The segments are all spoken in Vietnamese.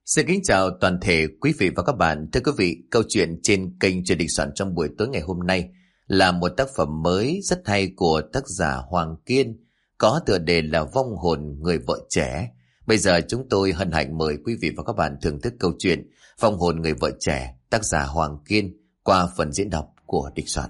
Xin kính chào toàn thể quý vị và các bạn. Thưa quý vị, câu chuyện trên kênh Chuyện Đình Soạn trong buổi tối ngày hôm nay là một tác phẩm mới rất hay của tác giả Hoàng Kiên, có tựa đề là Vong hồn người vợ trẻ. Bây giờ chúng tôi hân hạnh mời quý vị và các bạn thưởng thức câu chuyện Vong hồn người vợ trẻ, tác giả Hoàng Kiên qua phần diễn đọc của Đình Soạn.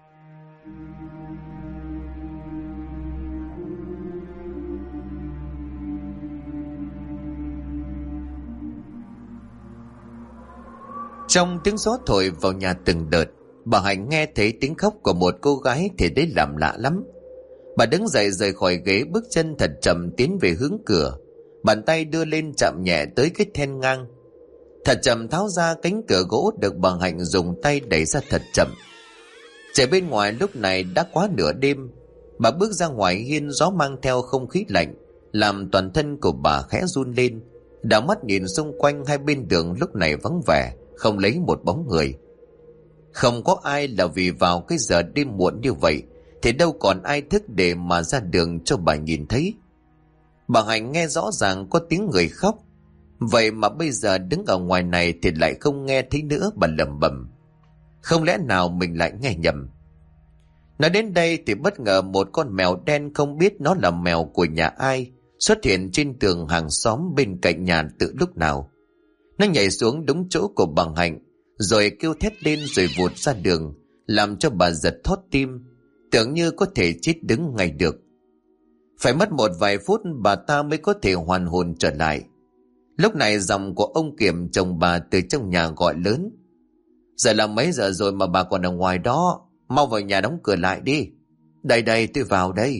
Trong tiếng gió thổi vào nhà từng đợt, bà Hạnh nghe thấy tiếng khóc của một cô gái thì đấy làm lạ lắm. Bà đứng dậy rời khỏi ghế, bước chân thật chậm tiến về hướng cửa. Bàn tay đưa lên chạm nhẹ tới cái then ngang. Thật chậm tháo ra cánh cửa gỗ được bà Hạnh dùng tay đẩy ra thật chậm. Trời bên ngoài lúc này đã quá nửa đêm. Bà bước ra ngoài hiên, gió mang theo không khí lạnh, làm toàn thân của bà khẽ run lên. Đảo mắt nhìn xung quanh, hai bên đường lúc này vắng vẻ, không lấy một bóng người. Không có ai, là vì vào cái giờ đêm muộn như vậy thì đâu còn ai thức để mà ra đường cho bà nhìn thấy. Bà Hạnh nghe rõ ràng có tiếng người khóc, vậy mà bây giờ đứng ở ngoài này thì lại không nghe thấy nữa. Bà lẩm bẩm, không lẽ nào mình lại nghe nhầm. Nói đến đây thì bất ngờ một con mèo đen, không biết nó là mèo của nhà ai, xuất hiện trên tường hàng xóm bên cạnh nhà từ lúc nào. Nó nhảy xuống đúng chỗ của bà Hạnh, rồi kêu thét lên rồi vụt ra đường, làm cho bà giật thót tim, tưởng như có thể chết đứng ngay được. Phải mất một vài phút bà ta mới có thể hoàn hồn trở lại. Lúc này giọng của ông Kiểm, chồng bà, từ trong nhà gọi lớn: giờ là mấy giờ rồi mà bà còn ở ngoài đó, mau vào nhà đóng cửa lại đi. Đây đây, tôi vào đây.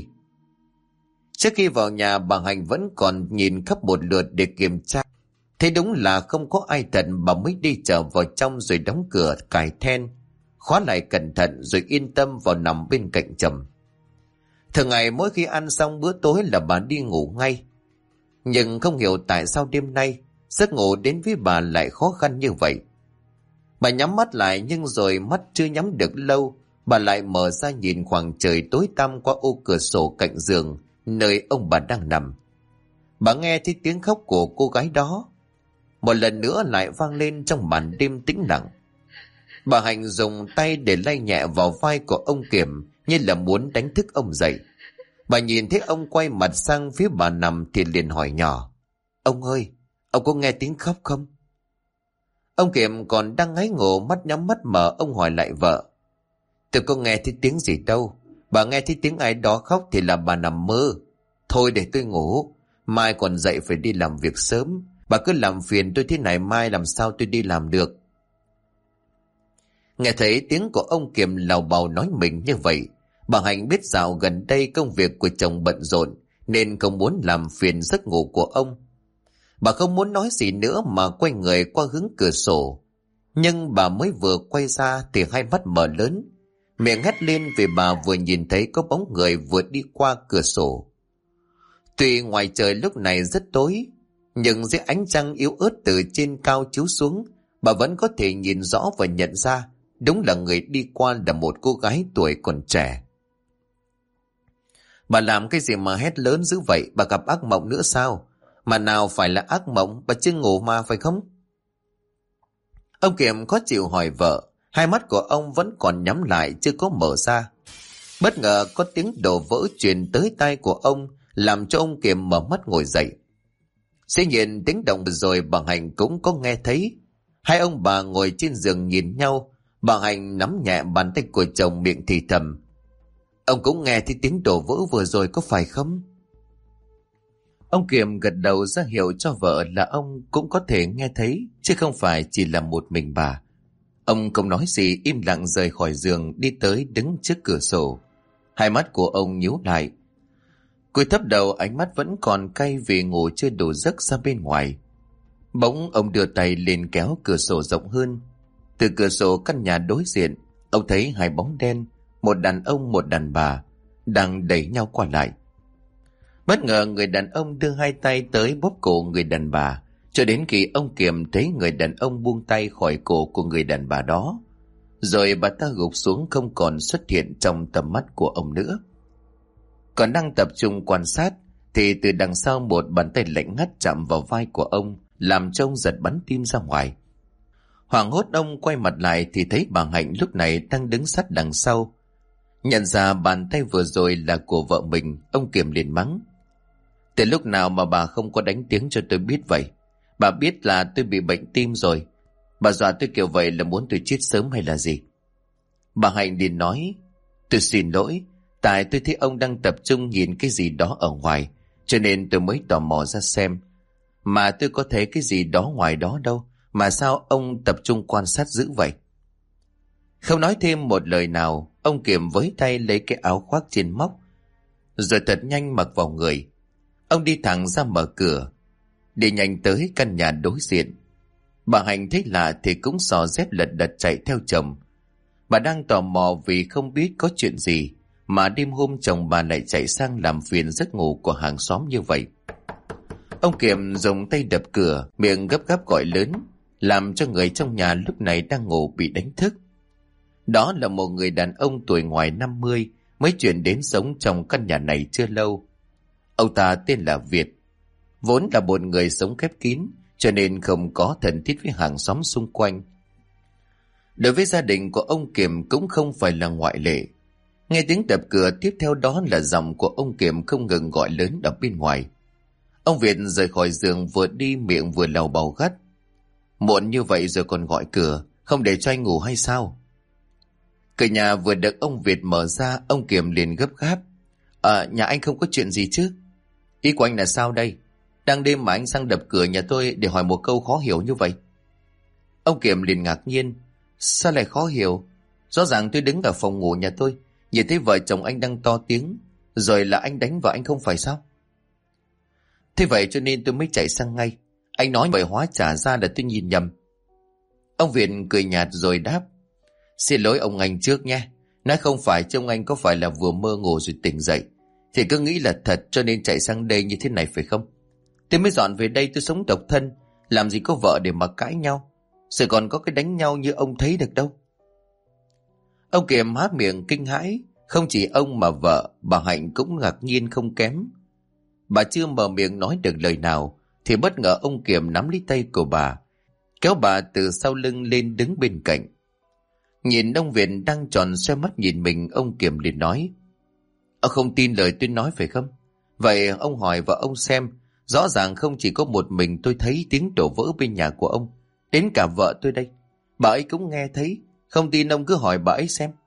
Trước khi vào nhà, bà Hạnh vẫn còn nhìn khắp một lượt để kiểm tra. Thế đúng là không có ai thật, bà mới đi trở vào trong rồi đóng cửa, cài then, khóa lại cẩn thận rồi yên tâm vào nằm bên cạnh chồng. Thường ngày mỗi khi ăn xong bữa tối là bà đi ngủ ngay. Nhưng không hiểu tại sao đêm nay giấc ngủ đến với bà lại khó khăn như vậy. Bà nhắm mắt lại, nhưng rồi mắt chưa nhắm được lâu, bà lại mở ra nhìn khoảng trời tối tăm qua ô cửa sổ cạnh giường nơi ông bà đang nằm. Bà nghe thấy tiếng khóc của cô gái đó một lần nữa lại vang lên trong màn đêm tĩnh lặng. Bà Hạnh dùng tay để lay nhẹ vào vai của ông Kiểm, như là muốn đánh thức ông dậy. Bà nhìn thấy ông quay mặt sang phía bà nằm thì liền hỏi nhỏ: ông ơi, ông có nghe tiếng khóc không? Ông Kiểm còn đang ngáy ngủ, mắt nhắm mắt mở, ông hỏi lại vợ: tôi có nghe thấy tiếng gì đâu, bà nghe thấy tiếng ai đó khóc thì là bà nằm mơ. Thôi để tôi ngủ, mai còn dậy phải đi làm việc sớm. Bà cứ làm phiền tôi thế này, mai làm sao tôi đi làm được. Nghe thấy tiếng của ông Kiểm lào bào nói mình như vậy, bà Hạnh biết dạo gần đây công việc của chồng bận rộn nên không muốn làm phiền giấc ngủ của ông. Bà không muốn nói gì nữa mà quay người qua hướng cửa sổ. Nhưng bà mới vừa quay ra thì hai mắt mở lớn, miệng hét lên vì bà vừa nhìn thấy có bóng người vừa đi qua cửa sổ. Tuy ngoài trời lúc này rất tối, nhưng dưới ánh trăng yếu ớt từ trên cao chiếu xuống, bà vẫn có thể nhìn rõ và nhận ra đúng là người đi qua là một cô gái tuổi còn trẻ. Bà làm cái gì mà hét lớn dữ vậy? Bà gặp ác mộng nữa sao? Mà nào phải là ác mộng, bà chưa ngủ mà phải không? Ông Kiểm khó chịu hỏi vợ. Hai mắt của ông vẫn còn nhắm lại, chưa có mở ra. Bất ngờ có tiếng đổ vỡ truyền tới tai của ông, làm cho ông Kiểm mở mắt ngồi dậy. Dĩ nhiên tiếng động rồi bà Hạnh cũng có nghe thấy. Hai ông bà ngồi trên giường nhìn nhau. Bà Hạnh nắm nhẹ bàn tay của chồng, miệng thì thầm: ông cũng nghe thấy tiếng đổ vỡ vừa rồi có phải không? Ông Kiểm gật đầu ra hiệu cho vợ là ông cũng có thể nghe thấy, chứ không phải chỉ là một mình bà. Ông không nói gì, im lặng rời khỏi giường, đi tới đứng trước cửa sổ. Hai mắt của ông nhíu lại, cúi thấp đầu, ánh mắt vẫn còn cay vì ngủ chưa đủ giấc ra bên ngoài. Bỗng ông đưa tay lên kéo cửa sổ rộng hơn. Từ cửa sổ căn nhà đối diện, ông thấy hai bóng đen, một đàn ông một đàn bà, đang đẩy nhau qua lại. Bất ngờ người đàn ông đưa hai tay tới bóp cổ người đàn bà, cho đến khi ông Kiểm thấy người đàn ông buông tay khỏi cổ của người đàn bà đó, rồi bà ta gục xuống không còn xuất hiện trong tầm mắt của ông nữa. Còn đang tập trung quan sát thì từ đằng sau một bàn tay lạnh ngắt chạm vào vai của ông, làm cho ông giật bắn tim ra ngoài. Hoảng hốt ông quay mặt lại thì thấy bà Hạnh lúc này đang đứng sát đằng sau. Nhận ra bàn tay vừa rồi là của vợ mình, ông Kiểm liền mắng: từ lúc nào mà bà không có đánh tiếng cho tôi biết vậy? Bà biết là tôi bị bệnh tim rồi, bà dọa tôi kiểu vậy là muốn tôi chết sớm hay là gì? Bà Hạnh liền nói: tôi xin lỗi, tại tôi thấy ông đang tập trung nhìn cái gì đó ở ngoài, cho nên tôi mới tò mò ra xem. Mà tôi có thấy cái gì đó ngoài đó đâu, mà sao ông tập trung quan sát dữ vậy? Không nói thêm một lời nào, ông Kiểm với tay lấy cái áo khoác trên móc, rồi thật nhanh mặc vào người. Ông đi thẳng ra mở cửa, đi nhanh tới căn nhà đối diện. Bà Hạnh thấy lạ thì cũng xò dép lật đật chạy theo chồng. Bà đang tò mò vì không biết có chuyện gì mà đêm hôm chồng bà lại chạy sang làm phiền giấc ngủ của hàng xóm như vậy. Ông Kiểm dùng tay đập cửa, miệng gấp gáp gọi lớn, làm cho người trong nhà lúc này đang ngủ bị đánh thức. Đó là một người đàn ông tuổi ngoài 50 mới chuyển đến sống trong căn nhà này chưa lâu. Ông ta tên là Việt, vốn là một người sống khép kín, cho nên không có thân thiết với hàng xóm xung quanh. Đối với gia đình của ông Kiểm cũng không phải là ngoại lệ. Nghe tiếng đập cửa, tiếp theo đó là giọng của ông Kiểm không ngừng gọi lớn ở bên ngoài. Ông Việt rời khỏi giường vừa đi miệng vừa lầu bầu gắt: muộn như vậy rồi còn gọi cửa, không để cho anh ngủ hay sao? Cửa nhà vừa được ông Việt mở ra, ông Kiểm liền gấp gáp: nhà anh không có chuyện gì chứ? Ý của anh là sao đây? Đang đêm mà anh sang đập cửa nhà tôi để hỏi một câu khó hiểu như vậy? Ông Kiểm liền ngạc nhiên: sao lại khó hiểu? Rõ ràng tôi đứng ở phòng ngủ nhà tôi, nhìn thấy vợ chồng anh đang to tiếng, rồi là anh đánh vợ anh không phải sao? Thế vậy cho nên tôi mới chạy sang ngay. Anh nói vậy hóa trả ra là tôi nhìn nhầm. Ông Việt cười nhạt rồi đáp: xin lỗi ông anh trước nha. Nói không phải chứ ông anh có phải là vừa mơ ngủ rồi tỉnh dậy thì cứ nghĩ là thật cho nên chạy sang đây như thế này phải không? Tôi mới dọn về đây, tôi sống độc thân, làm gì có vợ để mà cãi nhau, rồi còn có cái đánh nhau như ông thấy được đâu. Ông Kiểm há miệng kinh hãi, không chỉ ông mà vợ, bà Hạnh cũng ngạc nhiên không kém. Bà chưa mở miệng nói được lời nào thì bất ngờ ông Kiểm nắm lấy tay của bà, kéo bà từ sau lưng lên đứng bên cạnh. Nhìn ông Việt đang tròn xoe mắt nhìn mình, ông Kiểm liền nói: ông không tin lời tôi nói phải không? Vậy ông hỏi vợ ông xem, rõ ràng không chỉ có một mình tôi thấy tiếng đổ vỡ bên nhà của ông, đến cả vợ tôi đây, bà ấy cũng nghe thấy. Không tin ông cứ hỏi bà ấy xem.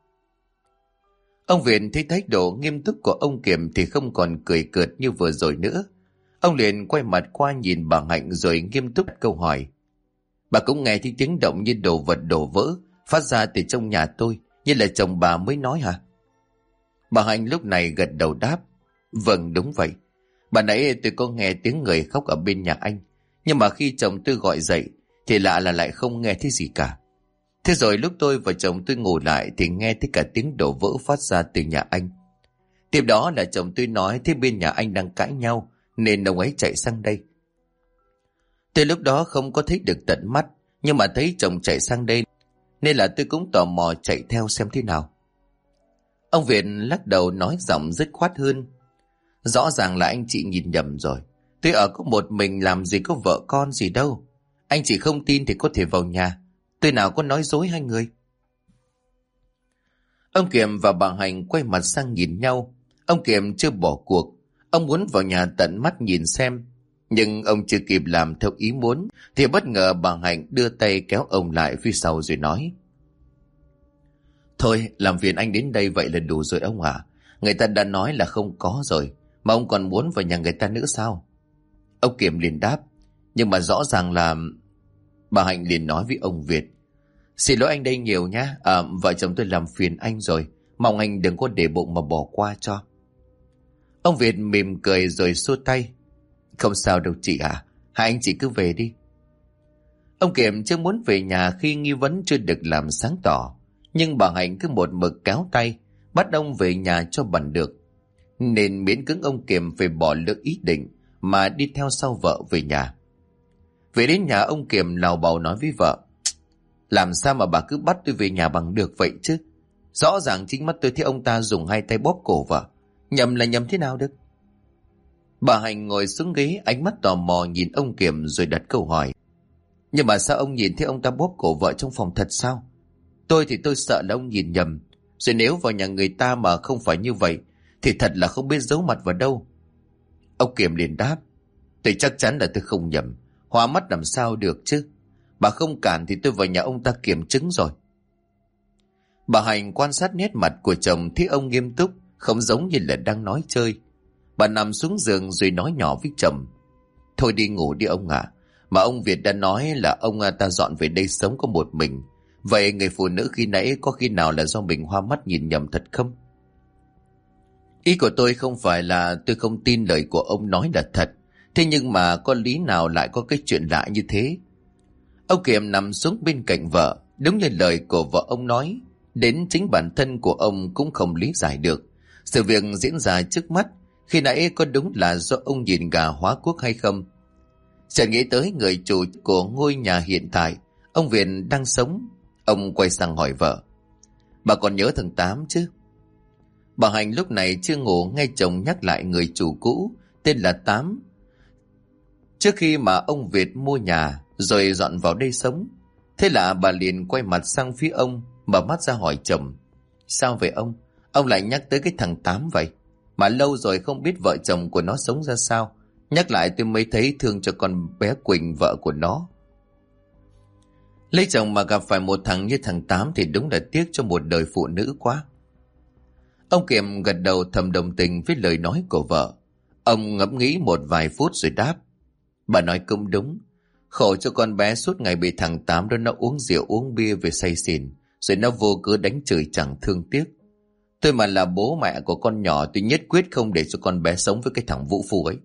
Ông Việt thấy thái độ nghiêm túc của ông Kiểm thì không còn cười cợt như vừa rồi nữa. Ông liền quay mặt qua nhìn bà Hạnh rồi nghiêm túc câu hỏi: bà cũng nghe thấy tiếng động như đồ vật đổ vỡ phát ra từ trong nhà tôi, như là chồng bà mới nói hả? Bà Hạnh lúc này gật đầu đáp: vâng, đúng vậy. Bà nãy tôi có nghe tiếng người khóc ở bên nhà anh, nhưng mà khi chồng tôi gọi dậy thì lạ là lại không nghe thấy gì cả. Thế rồi lúc tôi và chồng tôi ngủ lại thì nghe thấy cả tiếng đổ vỡ phát ra từ nhà anh. Tiếp đó là chồng tôi nói thấy bên nhà anh đang cãi nhau nên ông ấy chạy sang đây. Tôi lúc đó không có thấy được tận mắt, nhưng mà thấy chồng chạy sang đây nên là tôi cũng tò mò chạy theo xem thế nào. Ông Việt lắc đầu nói giọng dứt khoát hơn: rõ ràng là anh chị nhìn nhầm rồi. Tôi ở có một mình, làm gì có vợ con gì đâu. Anh chị không tin thì có thể vào nhà, tôi nào có nói dối hai người. Ông Kiểm và bà Hạnh quay mặt sang nhìn nhau. Ông Kiểm chưa bỏ cuộc, ông muốn vào nhà tận mắt nhìn xem. Nhưng ông chưa kịp làm theo ý muốn thì bất ngờ bà Hạnh đưa tay kéo ông lại phía sau rồi nói: thôi, làm phiền anh đến đây vậy là đủ rồi ông ạ. Người ta đã nói là không có rồi, mà ông còn muốn vào nhà người ta nữa sao? Ông Kiểm liền đáp: nhưng mà rõ ràng là... Bà Hạnh liền nói với ông Việt: xin lỗi anh đây nhiều nhá, vợ chồng tôi làm phiền anh rồi, mong anh đừng có để bụng mà bỏ qua cho. Ông Việt mỉm cười rồi xua tay: không sao đâu chị ạ, hai anh chị cứ về đi. Ông Kiểm chưa muốn về nhà khi nghi vấn chưa được làm sáng tỏ, nhưng bà Hạnh cứ một mực kéo tay bắt ông về nhà cho bằng được, nên miễn cưỡng ông Kiểm phải bỏ lỡ ý định mà đi theo sau vợ về nhà. Về đến nhà, ông Kiểm lào bào nói với vợ: làm sao mà bà cứ bắt tôi về nhà bằng được vậy chứ? Rõ ràng chính mắt tôi thấy ông ta dùng hai tay bóp cổ vợ, nhầm là nhầm thế nào được? Bà Hạnh ngồi xuống ghế, ánh mắt tò mò nhìn ông Kiểm rồi đặt câu hỏi. Nhưng mà sao ông nhìn thấy ông ta bóp cổ vợ trong phòng thật sao? Tôi thì tôi sợ là ông nhìn nhầm. Rồi nếu vào nhà người ta mà không phải như vậy thì thật là không biết giấu mặt vào đâu. Ông Kiểm liền đáp. Tôi chắc chắn là tôi không nhầm. Hoa mắt làm sao được chứ. Bà không cản thì tôi vào nhà ông ta kiểm chứng rồi. Bà Hạnh quan sát nét mặt của chồng thấy ông nghiêm túc, không giống như là đang nói chơi. Bà nằm xuống giường rồi nói nhỏ với chồng. Thôi đi ngủ đi ông ạ. Mà ông Việt đã nói là ông ta dọn về đây sống có một mình. Vậy người phụ nữ khi nãy có khi nào là do mình hoa mắt nhìn nhầm thật không? Ý của tôi không phải là tôi không tin lời của ông nói là thật. Thế nhưng mà có lý nào lại có cái chuyện lạ như thế? Ông Kiểm nằm xuống bên cạnh vợ. Đúng như lời của vợ ông nói. Đến chính bản thân của ông cũng không lý giải được sự việc diễn ra trước mắt. Khi nãy có đúng là do ông nhìn gà hóa quốc hay không? Chợt nghĩ tới người chủ của ngôi nhà hiện tại, ông Việt đang sống. Ông quay sang hỏi vợ. Bà còn nhớ thằng Tám chứ? Bà Hạnh lúc này chưa ngủ nghe chồng nhắc lại người chủ cũ tên là Tám. Trước khi mà ông Việt mua nhà rồi dọn vào đây sống. Thế là bà liền quay mặt sang phía ông, mở mắt ra hỏi chồng. Sao vậy ông? Ông lại nhắc tới cái thằng Tám vậy? Mà lâu rồi không biết vợ chồng của nó sống ra sao. Nhắc lại tôi mới thấy thương cho con bé Quỳnh, vợ của nó. Lấy chồng mà gặp phải một thằng như thằng Tám thì đúng là tiếc cho một đời phụ nữ quá. Ông Kiểm gật đầu thầm đồng tình với lời nói của vợ. Ông ngẫm nghĩ một vài phút rồi đáp. Bà nói cũng đúng. Khổ cho con bé suốt ngày bị thằng Tám đó nó uống rượu uống bia về say xỉn. Rồi nó vô cớ đánh chửi chẳng thương tiếc. Tôi mà là bố mẹ của con nhỏ tôi nhất quyết không để cho con bé sống với cái thằng vũ phu ấy.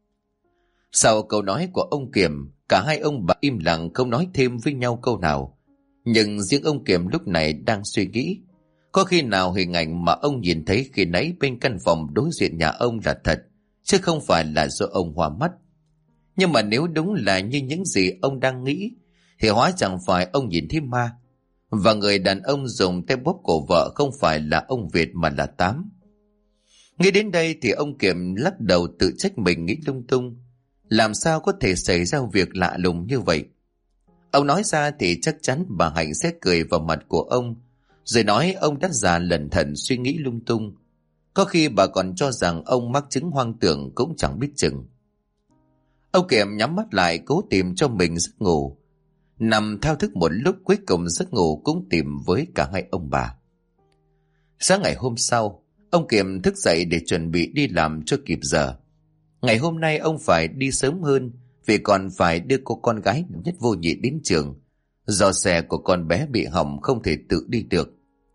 Sau câu nói của ông Kiểm, cả hai ông bà im lặng không nói thêm với nhau câu nào. Nhưng riêng ông Kiểm lúc này đang suy nghĩ. Có khi nào hình ảnh mà ông nhìn thấy khi nãy bên căn phòng đối diện nhà ông là thật, chứ không phải là do ông hoa mắt. Nhưng mà nếu đúng là như những gì ông đang nghĩ, thì hóa chẳng phải ông nhìn thấy ma. Và người đàn ông dùng tay bóp cổ vợ không phải là ông Việt mà là Tám. Nghĩ đến đây thì ông Kiểm lắc đầu tự trách mình nghĩ lung tung. Làm sao có thể xảy ra việc lạ lùng như vậy? Ông nói ra thì chắc chắn bà Hạnh sẽ cười vào mặt của ông, rồi nói ông đã già lẩn thẩn suy nghĩ lung tung. Có khi bà còn cho rằng ông mắc chứng hoang tưởng cũng chẳng biết chừng. Ông Kiểm nhắm mắt lại cố tìm cho mình giấc ngủ. Nằm thao thức một lúc cuối cùng giấc ngủ cũng tìm với cả hai ông bà. Sáng ngày hôm sau, ông Kiểm thức dậy để chuẩn bị đi làm cho kịp giờ. Ngày hôm nay ông phải đi sớm hơn vì còn phải đưa cô con gái nhất vô nhị đến trường. Do xe của con bé bị hỏng không thể tự đi được.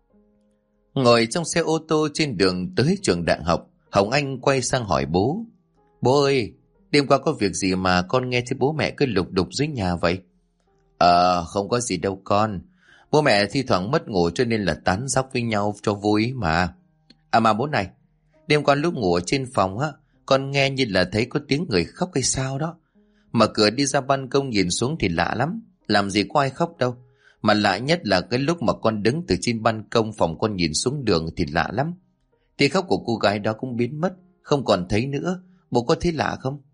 Ngồi trong xe ô tô trên đường tới trường đại học, Hồng Anh quay sang hỏi bố. Bố ơi, đêm qua có việc gì mà con nghe thấy bố mẹ cứ lục đục dưới nhà vậy? Không có gì đâu con. Bố mẹ thi thoảng mất ngủ cho nên là tán dóc với nhau cho vui mà. Mà bố này, đêm qua lúc ngủ ở trên phòng á, con nghe như là thấy có tiếng người khóc hay sao đó. Mở cửa đi ra ban công nhìn xuống thì lạ lắm. Làm gì có ai khóc đâu. Mà lạ nhất là cái lúc mà con đứng từ trên ban công phòng con nhìn xuống đường thì lạ lắm. Tiếng khóc của cô gái đó cũng biến mất, không còn thấy nữa. Bố có thấy lạ không?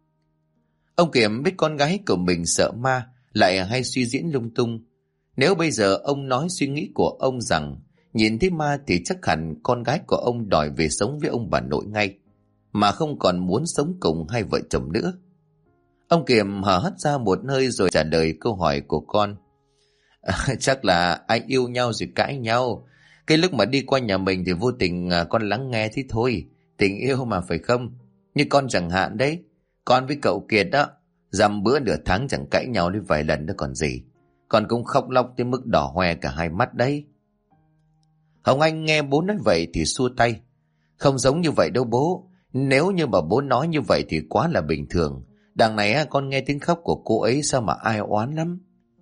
Ông Kiểm biết con gái của mình sợ ma, lại hay suy diễn lung tung. Nếu bây giờ ông nói suy nghĩ của ông rằng nhìn thấy ma thì chắc hẳn con gái của ông đòi về sống với ông bà nội ngay, mà không còn muốn sống cùng hai vợ chồng nữa. Ông Kiểm hở hắt ra một hơi rồi trả lời câu hỏi của con. Chắc là ai yêu nhau rồi cãi nhau. Cái lúc mà đi qua nhà mình thì vô tình con lắng nghe thế thôi. Tình yêu mà phải không? Như con chẳng hạn đấy. Con với cậu Kiệt đó, dăm bữa nửa tháng chẳng cãi nhau đến vài lần nữa còn gì. Con cũng khóc lóc tới mức đỏ hoe cả hai mắt đấy. Hồng Anh nghe bố nói vậy thì xua tay. Không giống như vậy đâu bố. Nếu như mà bố nói như vậy thì quá là bình thường. Đằng này con nghe tiếng khóc của cô ấy sao mà ai oán lắm.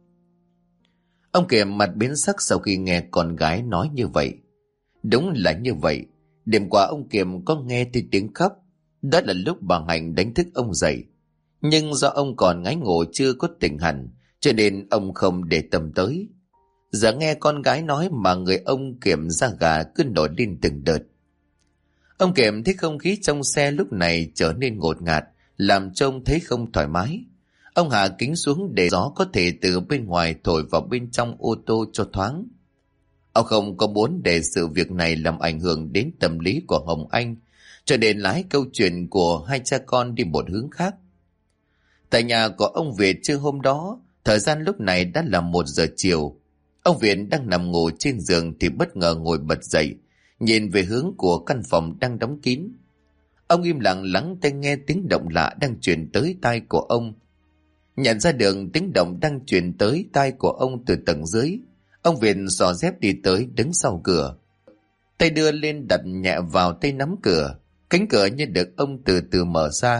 Ông Kiểm mặt biến sắc sau khi nghe con gái nói như vậy. Đúng là như vậy. Đêm qua ông Kiểm có nghe thấy tiếng khóc. Đó là lúc bà Hạnh đánh thức ông dậy. Nhưng do ông còn ngáy ngủ chưa có tỉnh hẳn, cho nên ông không để tâm tới. Giờ nghe con gái nói mà người ông Kiểm da gà cứ nổi lên từng đợt. Ông Kiểm thấy không khí trong xe lúc này trở nên ngột ngạt, làm trông thấy không thoải mái. Ông hạ kính xuống để gió có thể từ bên ngoài thổi vào bên trong ô tô cho thoáng. Ông không có muốn để sự việc này làm ảnh hưởng đến tâm lý của Hồng Anh, cho nên lái câu chuyện của hai cha con đi một hướng khác. Tại nhà của ông Việt trưa hôm đó, thời gian lúc này đã là 1 giờ chiều. Ông Việt đang nằm ngủ trên giường thì bất ngờ ngồi bật dậy, nhìn về hướng của căn phòng đang đóng kín. Ông im lặng lắng tai nghe tiếng động lạ đang truyền tới tai của ông. Nhận ra được tiếng động đang truyền tới tai của ông từ tầng dưới, ông Việt xỏ dép đi tới đứng sau cửa. Tay đưa lên đặt nhẹ vào tay nắm cửa, cánh cửa như được ông từ từ mở ra.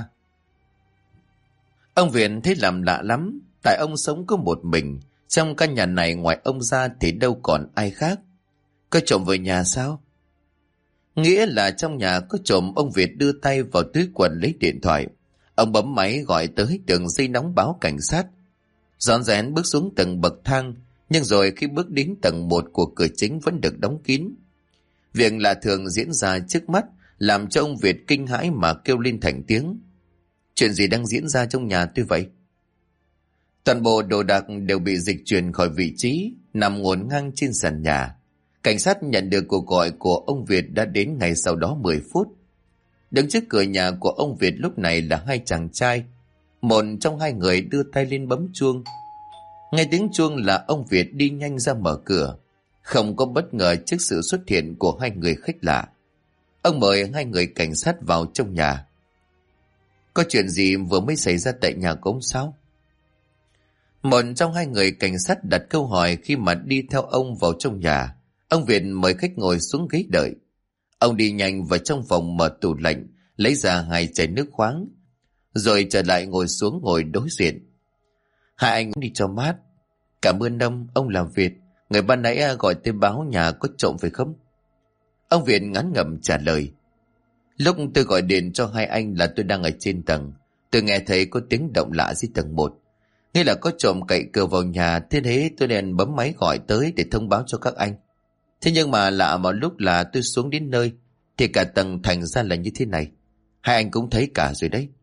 Ông Việt thấy làm lạ lắm, tại ông sống có một mình, trong căn nhà này ngoài ông ra thì đâu còn ai khác. Có trộm vào nhà sao? Nghĩa là trong nhà có trộm, ông Việt đưa tay vào túi quần lấy điện thoại. Ông bấm máy gọi tới đường dây nóng báo cảnh sát. Rón rén bước xuống tầng bậc thang, nhưng rồi khi bước đến tầng 1 của cửa chính vẫn được đóng kín. Việc lạ thường diễn ra trước mắt làm cho ông Việt kinh hãi mà kêu lên thành tiếng. Chuyện gì đang diễn ra trong nhà tôi vậy? Toàn bộ đồ đạc đều bị dịch chuyển khỏi vị trí, nằm ngổn ngang trên sàn nhà. Cảnh sát nhận được cuộc gọi của ông Việt đã đến ngay sau đó 10 phút. Đứng trước cửa nhà của ông Việt lúc này là hai chàng trai. Một trong hai người đưa tay lên bấm chuông. Nghe tiếng chuông là ông Việt đi nhanh ra mở cửa. Không có bất ngờ trước sự xuất hiện của hai người khách lạ. Ông mời hai người cảnh sát vào trong nhà. Có chuyện gì vừa mới xảy ra tại nhà của ông sao? Một trong hai người cảnh sát đặt câu hỏi khi mà đi theo ông vào trong nhà. Ông Việt mời khách ngồi xuống ghế đợi. Ông đi nhanh vào trong phòng mở tủ lạnh, lấy ra 2 chai nước khoáng, rồi trở lại ngồi xuống ngồi đối diện. Hai anh đi cho mát. Cảm ơn ông là Việt. Người ban nãy gọi tới báo nhà có trộm phải không? Ông Việt ngán ngẩm trả lời. Lúc tôi gọi điện cho hai anh là tôi đang ở trên tầng. Tôi nghe thấy có tiếng động lạ dưới tầng 1. Nghĩa là có trộm cậy cửa vào nhà, thế tôi liền bấm máy gọi tới để thông báo cho các anh. Thế nhưng mà lạ một lúc là tôi xuống đến nơi thì cả tầng thành ra là như thế này. Hai anh cũng thấy cả rồi đấy.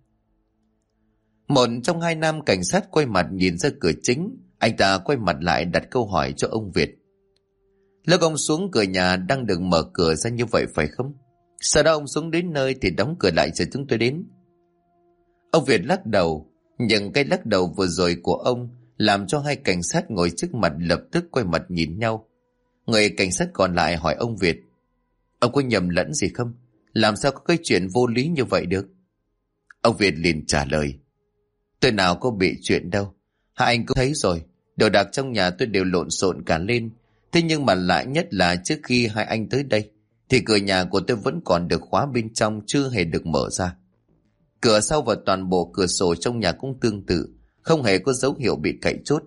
Một trong hai nam cảnh sát quay mặt nhìn ra cửa chính. Anh ta quay mặt lại đặt câu hỏi cho ông Việt. Lúc ông xuống cửa nhà đang được mở cửa ra như vậy phải không? Sau đó ông xuống đến nơi thì đóng cửa lại chờ chúng tôi đến. Ông Việt lắc đầu. Nhưng cái lắc đầu vừa rồi của ông làm cho hai cảnh sát ngồi trước mặt lập tức quay mặt nhìn nhau. Người cảnh sát còn lại hỏi ông Việt. Ông có nhầm lẫn gì không? Làm sao có cái chuyện vô lý như vậy được? Ông Việt liền trả lời. Tôi nào có bị chuyện đâu. Hai anh cũng thấy rồi. Đồ đạc trong nhà tôi đều lộn xộn cả lên. Thế nhưng mà lạ nhất là trước khi hai anh tới đây thì cửa nhà của tôi vẫn còn được khóa bên trong, chưa hề được mở ra. Cửa sau và toàn bộ cửa sổ trong nhà cũng tương tự, không hề có dấu hiệu bị cậy chốt.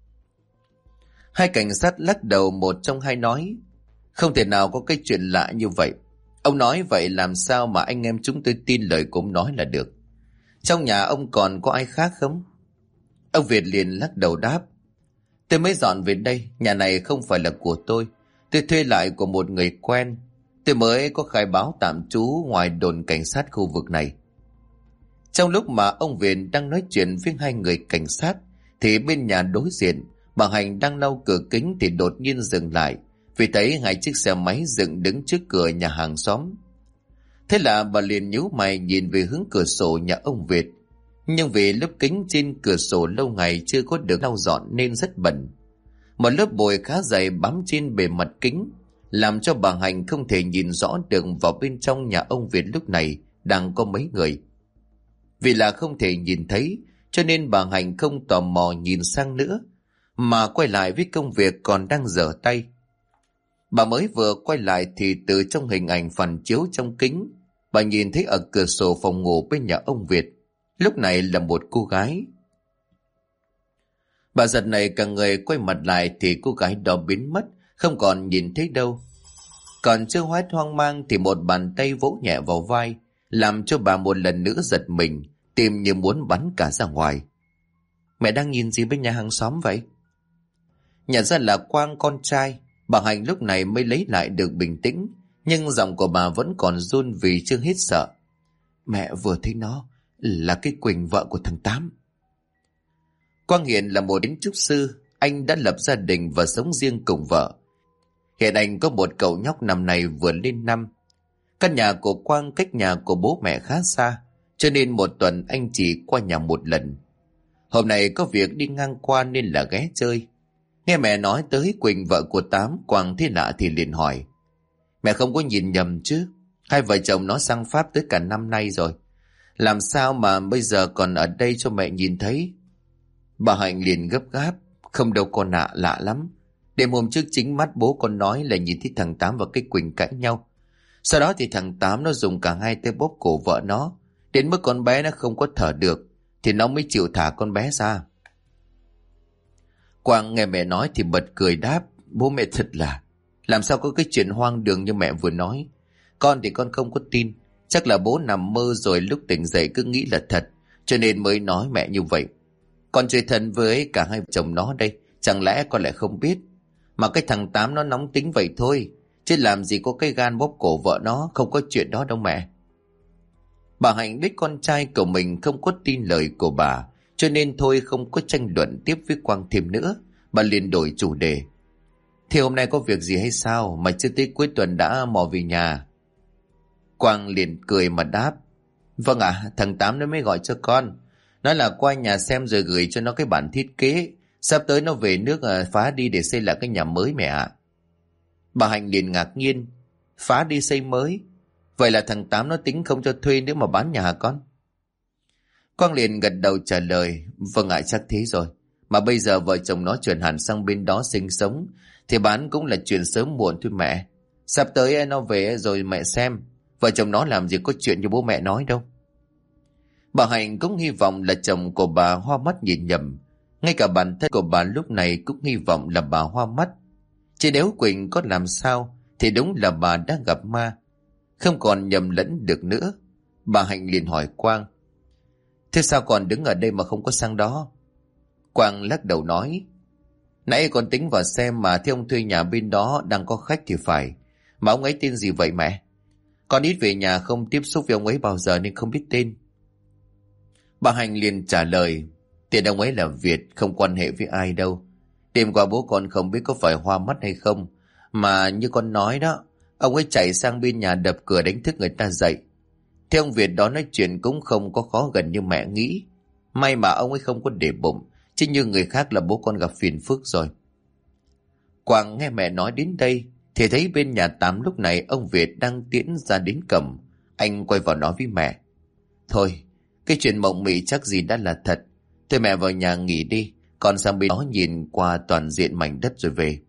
Hai cảnh sát lắc đầu, một trong hai nói. Không thể nào có cái chuyện lạ như vậy. Ông nói vậy làm sao mà anh em chúng tôi tin lời của ông nói là được. Trong nhà ông còn có ai khác không? Ông Việt liền lắc đầu đáp. Tôi mới dọn về đây, nhà này không phải là của tôi. Tôi thuê lại của một người quen. Tôi mới có khai báo tạm trú ngoài đồn cảnh sát khu vực này. Trong lúc mà ông Việt đang nói chuyện với hai người cảnh sát thì bên nhà đối diện, bà Hành đang lau cửa kính thì đột nhiên dừng lại vì thấy 2 chiếc xe máy dựng đứng trước cửa nhà hàng xóm. Thế là bà liền nhíu mày nhìn về hướng cửa sổ nhà ông Việt. Nhưng vì lớp kính trên cửa sổ lâu ngày chưa có được lau dọn nên rất bẩn. Một lớp bụi khá dày bám trên bề mặt kính làm cho bà Hành không thể nhìn rõ được vào bên trong nhà ông Việt lúc này đang có mấy người. Vì là không thể nhìn thấy cho nên bà Hành không tò mò nhìn sang nữa mà quay lại với công việc còn đang dở tay. Bà mới vừa quay lại thì từ trong hình ảnh phản chiếu trong kính, bà nhìn thấy ở cửa sổ phòng ngủ bên nhà ông Việt lúc này là một cô gái. Bà giật này cả người quay mặt lại thì cô gái đó biến mất, không còn nhìn thấy đâu. Còn chưa hết hoang mang thì một bàn tay vỗ nhẹ vào vai làm cho bà một lần nữa giật mình, tim như muốn bắn cả ra ngoài. Mẹ đang nhìn gì bên nhà hàng xóm vậy? Nhận ra là Quang con trai, bà Hành lúc này mới lấy lại được bình tĩnh, Nhưng giọng của bà vẫn còn run vì chưa hết sợ. Mẹ vừa thấy nó là cái Quỳnh, vợ của thằng Tám. Quang Hiền là một kiến trúc sư. Anh đã lập gia đình và sống riêng cùng vợ. Hiện anh có một cậu nhóc năm nay vừa lên năm. Căn nhà của Quang cách nhà của bố mẹ khá xa, cho nên một tuần anh chỉ qua nhà một lần. Hôm nay có việc đi ngang qua nên là ghé chơi. Nghe mẹ nói tới Quỳnh, vợ của Tám, Quang thấy lạ thì liền hỏi. Mẹ không có nhìn nhầm chứ? Hai vợ chồng nó sang Pháp tới cả năm nay rồi. Làm sao mà bây giờ còn ở đây cho mẹ nhìn thấy? Bà Hạnh liền gấp gáp. Không đâu con ạ, lạ lắm. Đêm hôm trước chính mắt bố con nói là nhìn thấy thằng Tám và cái Quỳnh cãi nhau. Sau đó thì thằng Tám nó dùng cả hai tay bóp cổ vợ nó, đến mức con bé nó không có thở được, thì nó mới chịu thả con bé ra. Quang nghe mẹ nói thì bật cười đáp. Bố mẹ thật là, làm sao có cái chuyện hoang đường như mẹ vừa nói. Con thì con không có tin. Chắc là bố nằm mơ rồi lúc tỉnh dậy cứ nghĩ là thật, cho nên mới nói mẹ như vậy. Con chơi thân với cả hai chồng nó đây, chẳng lẽ con lại không biết? Mà cái thằng Tám nó nóng tính vậy thôi, chứ làm gì có cái gan bóp cổ vợ nó, không có chuyện đó đâu mẹ. Bà Hạnh biết con trai của mình không có tin lời của bà, cho nên thôi không có tranh luận tiếp với Quang thêm nữa. Bà liền đổi chủ đề. Thế hôm nay có việc gì hay sao mà chưa tới cuối tuần đã mò về nhà? Quang liền cười mà đáp. Vâng ạ, thằng Tám nó mới gọi cho con. Nói là qua nhà xem rồi gửi cho nó cái bản thiết kế. Sắp tới nó về nước phá đi để xây lại cái nhà mới mẹ ạ. Bà Hạnh liền ngạc nhiên. Phá đi xây mới? Vậy là thằng Tám nó tính không cho thuê nữa mà bán nhà hả con? Quang liền gật đầu trả lời. Vâng ạ, chắc thế rồi. Mà bây giờ vợ chồng nó chuyển hẳn sang bên đó sinh sống, thì bán cũng là chuyện sớm muộn thôi mẹ. Sắp tới nó về rồi mẹ xem. Vợ chồng nó làm gì có chuyện như bố mẹ nói đâu. Bà Hạnh cũng hy vọng là chồng của bà hoa mắt nhìn nhầm. Ngay cả bản thân của bà lúc này cũng hy vọng là bà hoa mắt. Chứ nếu Quỳnh có làm sao thì đúng là bà đã gặp ma, không còn nhầm lẫn được nữa. Bà Hạnh liền hỏi Quang. Thế sao còn đứng ở đây mà không có sang đó? Quang lắc đầu nói. Nãy con tính vào xem mà thấy ông thuê nhà bên đó đang có khách thì phải. Mà ông ấy tên gì vậy mẹ? Con ít về nhà không tiếp xúc với ông ấy bao giờ nên không biết tên. Bà Hạnh liền trả lời. Tên ông ấy là Việt, không quan hệ với ai đâu. Đêm qua bố con không biết có phải hoa mắt hay không, mà như con nói đó, ông ấy chạy sang bên nhà đập cửa đánh thức người ta dậy. Thế ông Việt đó nói chuyện cũng không có khó gần như mẹ nghĩ. May mà ông ấy không có để bụng, chứ như người khác là bố con gặp phiền phức rồi. Quang nghe mẹ nói đến đây thì thấy bên nhà Tám lúc này ông Việt đang tiễn ra đến cổng. Anh quay vào nói với mẹ. Thôi, cái chuyện mộng mị chắc gì đã là thật. Thôi mẹ vào nhà nghỉ đi, con sang bên đó nhìn qua toàn diện mảnh đất rồi về.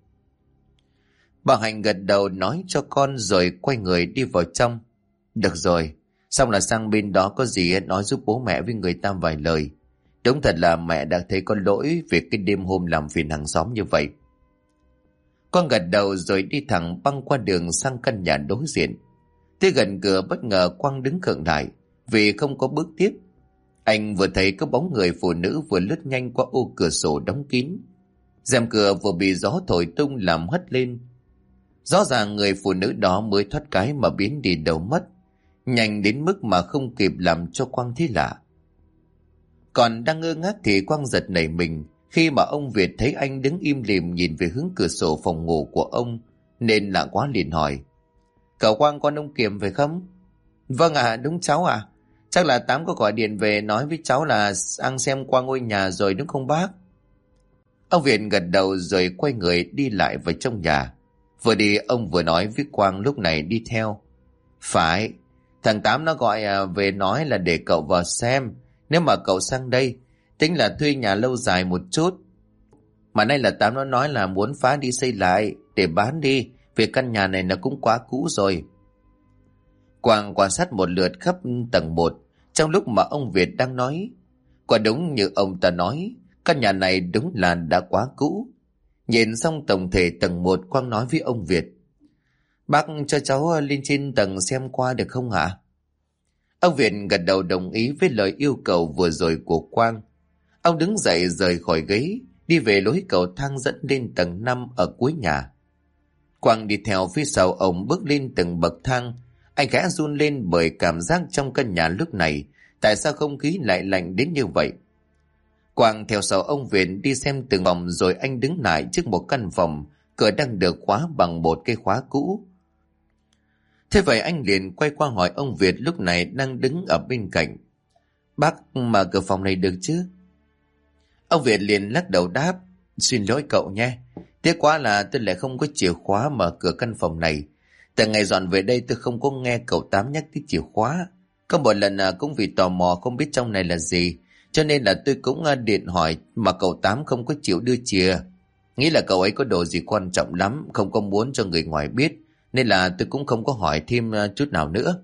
Bà Hạnh gật đầu nói cho con rồi quay người đi vào trong. Được rồi, xong là sang bên đó có gì nói giúp bố mẹ với người ta vài lời. Đúng thật là mẹ đã thấy có lỗi về cái đêm hôm làm phiền hàng xóm như vậy. Con gật đầu rồi đi thẳng băng qua đường sang căn nhà đối diện. Tới gần cửa bất ngờ Quang đứng khựng lại vì không có bước tiếp. Anh vừa thấy có bóng người phụ nữ vừa lướt nhanh qua ô cửa sổ đóng kín. Rèm cửa vừa bị gió thổi tung làm hất lên. Rõ ràng người phụ nữ đó mới thoát cái mà biến đi đâu mất, nhanh đến mức mà không kịp làm cho Quang thấy lạ. Còn đang ngơ ngác thì Quang giật nảy mình khi mà ông Việt thấy anh đứng im lìm nhìn về hướng cửa sổ phòng ngủ của ông, nên lạ quá liền hỏi. Cậu Quang con ông Kiểm phải không? Vâng ạ, đúng cháu ạ. Chắc là Tám có gọi điện về nói với cháu là ăn xem qua ngôi nhà rồi đúng không bác? Ông Việt gật đầu rồi quay người đi lại vào trong nhà. Vừa đi ông vừa nói với Quang lúc này đi theo. Phải, thằng Tám nó gọi về nói là để cậu vào xem. Nếu mà cậu sang đây, tính là thuê nhà lâu dài một chút. Mà nay là Tám nó nói là muốn phá đi xây lại để bán đi, vì căn nhà này nó cũng quá cũ rồi. Quang quan sát một lượt khắp tầng 1 trong lúc mà ông Việt đang nói. Quả đúng như ông ta nói, căn nhà này đúng là đã quá cũ. Nhìn xong tổng thể tầng 1, Quang nói với ông Việt. Bác cho cháu lên trên tầng xem qua được không hả? Ông Việt gật đầu đồng ý với lời yêu cầu vừa rồi của Quang. Ông đứng dậy rời khỏi ghế, đi về lối cầu thang dẫn lên tầng 5 ở cuối nhà. Quang đi theo phía sau ông bước lên từng bậc thang. Anh khẽ run lên bởi cảm giác trong căn nhà lúc này. Tại sao không khí lại lạnh đến như vậy? Quang theo sau ông Việt đi xem từng vòng rồi anh đứng lại trước một căn phòng, cửa đang được khóa bằng một cây khóa cũ. Thế vậy anh liền quay qua hỏi ông Việt lúc này đang đứng ở bên cạnh. Bác mở cửa phòng này được chứ? Ông Việt liền lắc đầu đáp. Xin lỗi cậu nhé. Tiếc quá là tôi lại không có chìa khóa mở cửa căn phòng này. Từ ngày dọn về đây tôi không có nghe cậu Tám nhắc tới chìa khóa. Có một lần cũng vì tò mò không biết trong này là gì, cho nên là tôi cũng điện hỏi mà cậu Tám không có chịu đưa chìa. Nghĩ là cậu ấy có đồ gì quan trọng lắm, không có muốn cho người ngoài biết, nên là tôi cũng không có hỏi thêm chút nào nữa.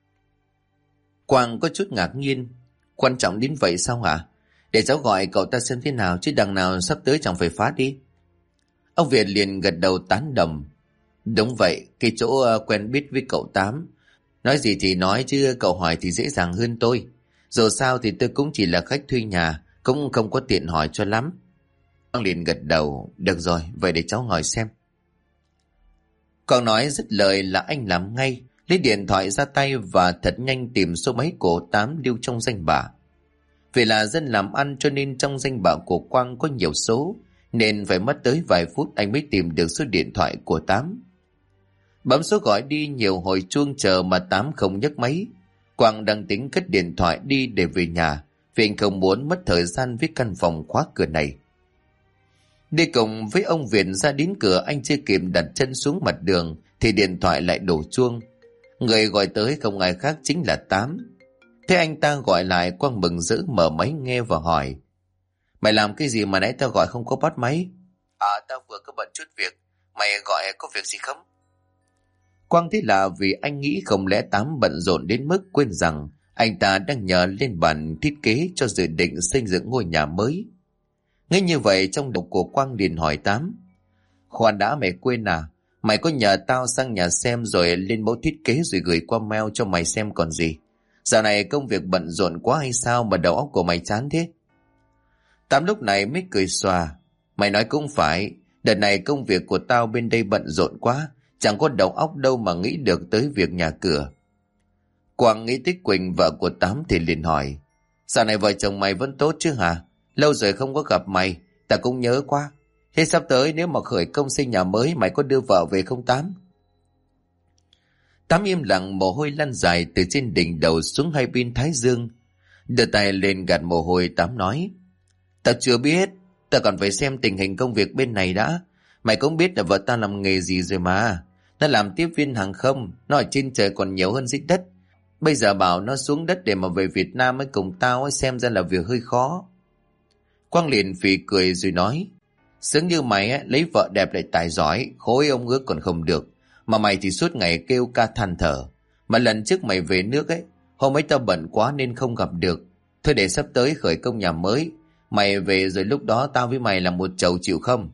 Quang có chút ngạc nhiên. Quan trọng đến vậy sao hả? Để cháu gọi cậu ta xem thế nào, chứ đằng nào sắp tới chẳng phải phá đi. Ông Việt liền gật đầu tán đồng. Đúng vậy, cái chỗ quen biết với cậu Tám. Nói gì thì nói chứ cậu hỏi thì dễ dàng hơn tôi. Dù sao thì tôi cũng chỉ là khách thuê nhà, cũng không có tiện hỏi cho lắm. Quang liền gật đầu. Được rồi, vậy để cháu hỏi xem. Còn nói dứt lời là anh làm ngay, lấy điện thoại ra tay và thật nhanh tìm số máy của Tám lưu trong danh bạ. Vì là dân làm ăn cho nên trong danh bạ của Quang có nhiều số, nên phải mất tới vài phút anh mới tìm được số điện thoại của Tám. Bấm số gọi đi nhiều hồi chuông chờ mà Tám không nhấc máy. Quang đang tính cất điện thoại đi để về nhà, vì anh không muốn mất thời gian với căn phòng khóa cửa này. Đi cùng với ông Việt ra đến cửa, anh chưa kịp đặt chân xuống mặt đường thì điện thoại lại đổ chuông. Người gọi tới không ai khác chính là Tám. Thế anh ta gọi lại, Quang mừng rỡ mở máy nghe và hỏi. Mày làm cái gì mà nãy tao gọi không có bắt máy? Tao vừa có bận chút việc. Mày gọi có việc gì không? Quang thế là vì anh nghĩ không lẽ Tám bận rộn đến mức quên rằng anh ta đang nhờ lên bản thiết kế cho dự định xây dựng ngôi nhà mới. Nghe như vậy trong đầu của Quang liền hỏi Tám. Khoan đã, mày quên à? Mày có nhờ tao sang nhà xem rồi lên mẫu thiết kế rồi gửi qua mail cho mày xem còn gì. Dạo này công việc bận rộn quá hay sao mà đầu óc của mày chán thế? Tám lúc này mới cười xòa. Mày nói cũng phải, đợt này công việc của tao bên đây bận rộn quá, chẳng có đầu óc đâu mà nghĩ được tới việc nhà cửa. Quang nghĩ tới Quỳnh, vợ của Tám thì liền hỏi. Dạo này vợ chồng mày vẫn tốt chứ hả? Lâu rồi không có gặp mày, ta cũng nhớ quá. Thế sắp tới nếu mà khởi công xây nhà mới, mày có đưa vợ về không Tám? Tám im lặng, mồ hôi lăn dài từ trên đỉnh đầu xuống hai bên thái dương. Đưa tay lên gạt mồ hôi, Tám nói. Tao chưa biết, tao còn phải xem tình hình công việc bên này đã. Mày cũng biết là vợ tao làm nghề gì rồi mà. Nó làm tiếp viên hàng không, nó ở trên trời còn nhiều hơn dưới đất. Bây giờ bảo nó xuống đất để mà về Việt Nam mới cùng tao ấy, xem ra là việc hơi khó. Quang liền phì cười rồi nói. Sướng như mày ấy, lấy vợ đẹp lại tài giỏi, khối ông ước còn không được. Mà mày thì suốt ngày kêu ca than thở. Mà lần trước mày về nước ấy, hôm ấy tao bận quá nên không gặp được. Thôi để sắp tới khởi công nhà mới, mày về rồi lúc đó tao với mày làm một chầu chịu không?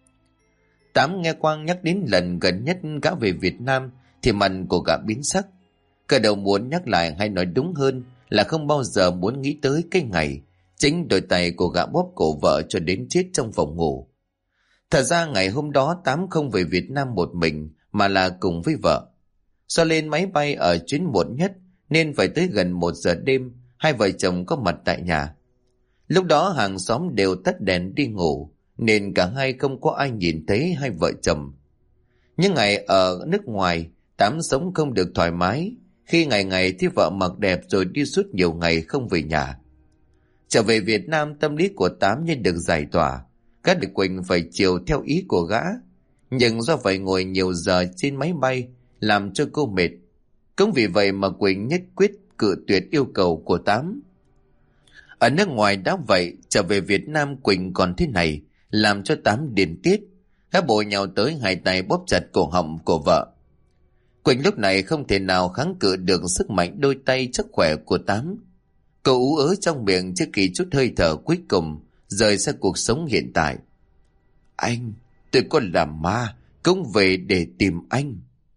Tám nghe Quang nhắc đến lần gần nhất gã về Việt Nam thì mặt của gã biến sắc. Cả đầu muốn nhắc lại, hay nói đúng hơn là không bao giờ muốn nghĩ tới cái ngày chính đôi tay của gã bóp cổ vợ cho đến chết trong phòng ngủ. Thật ra ngày hôm đó Tám không về Việt Nam một mình mà là cùng với vợ. Do lên máy bay ở chuyến muộn nhất nên phải tới gần 1 giờ đêm hai vợ chồng có mặt tại nhà. Lúc đó hàng xóm đều tắt đèn đi ngủ nên cả hai không có ai nhìn thấy hai vợ chồng. Những ngày ở nước ngoài, Tám sống không được thoải mái, khi ngày ngày thì vợ mặc đẹp rồi đi suốt nhiều ngày không về nhà. Trở về Việt Nam, tâm lý của Tám như được giải tỏa. Các địch Quỳnh phải chiều theo ý của gã, nhưng do phải ngồi nhiều giờ trên máy bay làm cho cô mệt. Cũng vì vậy mà Quỳnh nhất quyết cự tuyệt yêu cầu của Tám. Ở nước ngoài đã vậy, trở về Việt Nam Quỳnh còn thế này, làm cho Tám điên tiết. Gã bổ nhào tới, hai tay bóp chặt cổ họng của vợ. Quỳnh lúc này không thể nào kháng cự được sức mạnh đôi tay chắc khỏe của Tám. Cô ú ớ trong miệng trước khi chút hơi thở cuối cùng rời xa cuộc sống hiện tại. Anh, tôi có làm ma cũng về để tìm anh.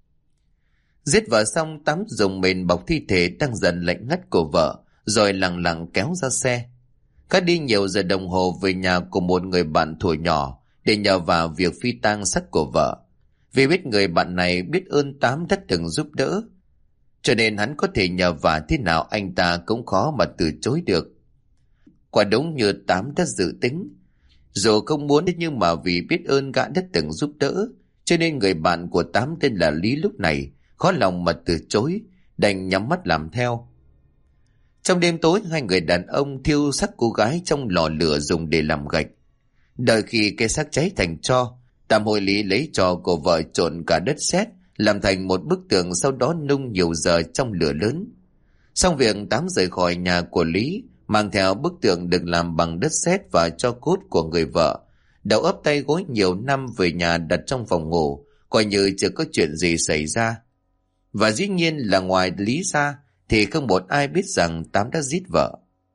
Giết vợ xong, Tám dùng mền bọc thi thể đang dần lạnh ngắt của vợ rồi lặng lặng kéo ra xe. Gã đi nhiều giờ đồng hồ về nhà của một người bạn thuở nhỏ để nhờ vào việc phi tang xác của vợ. Vì biết người bạn này biết ơn Tám đã từng giúp đỡ, cho nên hắn có thể nhờ vả thế nào anh ta cũng khó mà từ chối được. Quả đúng như Tám đã dự tính, dù không muốn nhưng mà vì biết ơn gã đã từng giúp đỡ, cho nên người bạn của Tám tên là Lý lúc này khó lòng mà từ chối, đành nhắm mắt làm theo. Trong đêm tối, hai người đàn ông thiêu xác cô gái trong lò lửa dùng để làm gạch. Đợi khi cái xác cháy thành tro, Tam Hội Lý lấy tro của vợ trộn cả đất sét làm thành một bức tượng, sau đó nung nhiều giờ trong lửa lớn. Xong việc, Tám rời khỏi nhà của Lý, mang theo bức tượng được làm bằng đất sét và tro cốt của người vợ, đầu ấp tay gối nhiều năm về nhà đặt trong phòng ngủ, coi như chưa có chuyện gì xảy ra. Và dĩ nhiên là ngoài Lý ra thì không một ai biết rằng Tám đã giết vợ.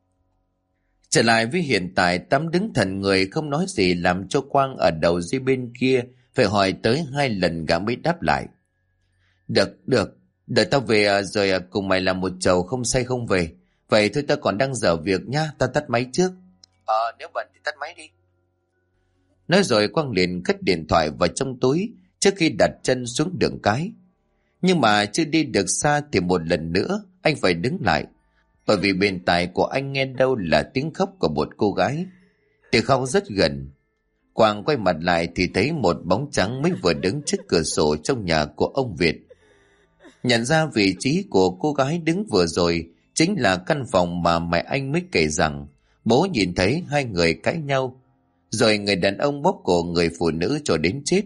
Trở lại với hiện tại, Tám đứng thần người không nói gì, làm cho Quang ở đầu dây bên kia phải hỏi tới 2 lần gã mới đáp lại. Được, đợi tao về rồi cùng mày làm một chầu không say không về. Vậy thôi, tao còn đang dở việc nha, tao tắt máy trước. Nếu bận thì tắt máy đi. Nói rồi Quang liền cất điện thoại vào trong túi trước khi đặt chân xuống đường cái. Nhưng mà chưa đi được xa thì một lần nữa anh phải đứng lại, bởi vì bên tai của anh nghe đâu là tiếng khóc của một cô gái. Tiếng khóc rất gần. Quang quay mặt lại thì thấy một bóng trắng mới vừa đứng trước cửa sổ trong nhà của ông Việt. Nhận ra vị trí của cô gái đứng vừa rồi chính là căn phòng mà mẹ anh mới kể rằng bố nhìn thấy hai người cãi nhau, rồi người đàn ông bóp cổ người phụ nữ cho đến chết.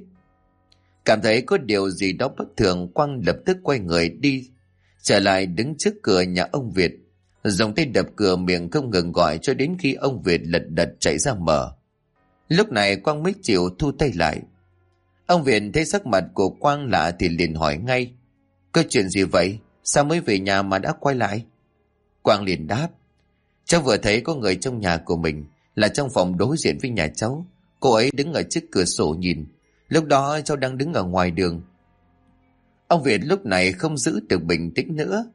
Cảm thấy có điều gì đó bất thường, Quang lập tức quay người đi, trở lại đứng trước cửa nhà ông Việt, dùng tay đập cửa, miệng không ngừng gọi cho đến khi ông Việt lật đật chạy ra mở. Lúc này Quang mới chịu thu tay lại. Ông Việt thấy sắc mặt của Quang lạ thì liền hỏi ngay: "Có chuyện gì vậy? Sao mới về nhà mà đã quay lại?" Quang liền đáp: "Cháu vừa thấy có người trong nhà của mình, là trong phòng đối diện với nhà cháu. Cô ấy đứng ở trước cửa sổ nhìn. Lúc đó cháu đang đứng ở ngoài đường." Ông Việt lúc này không giữ được bình tĩnh nữa.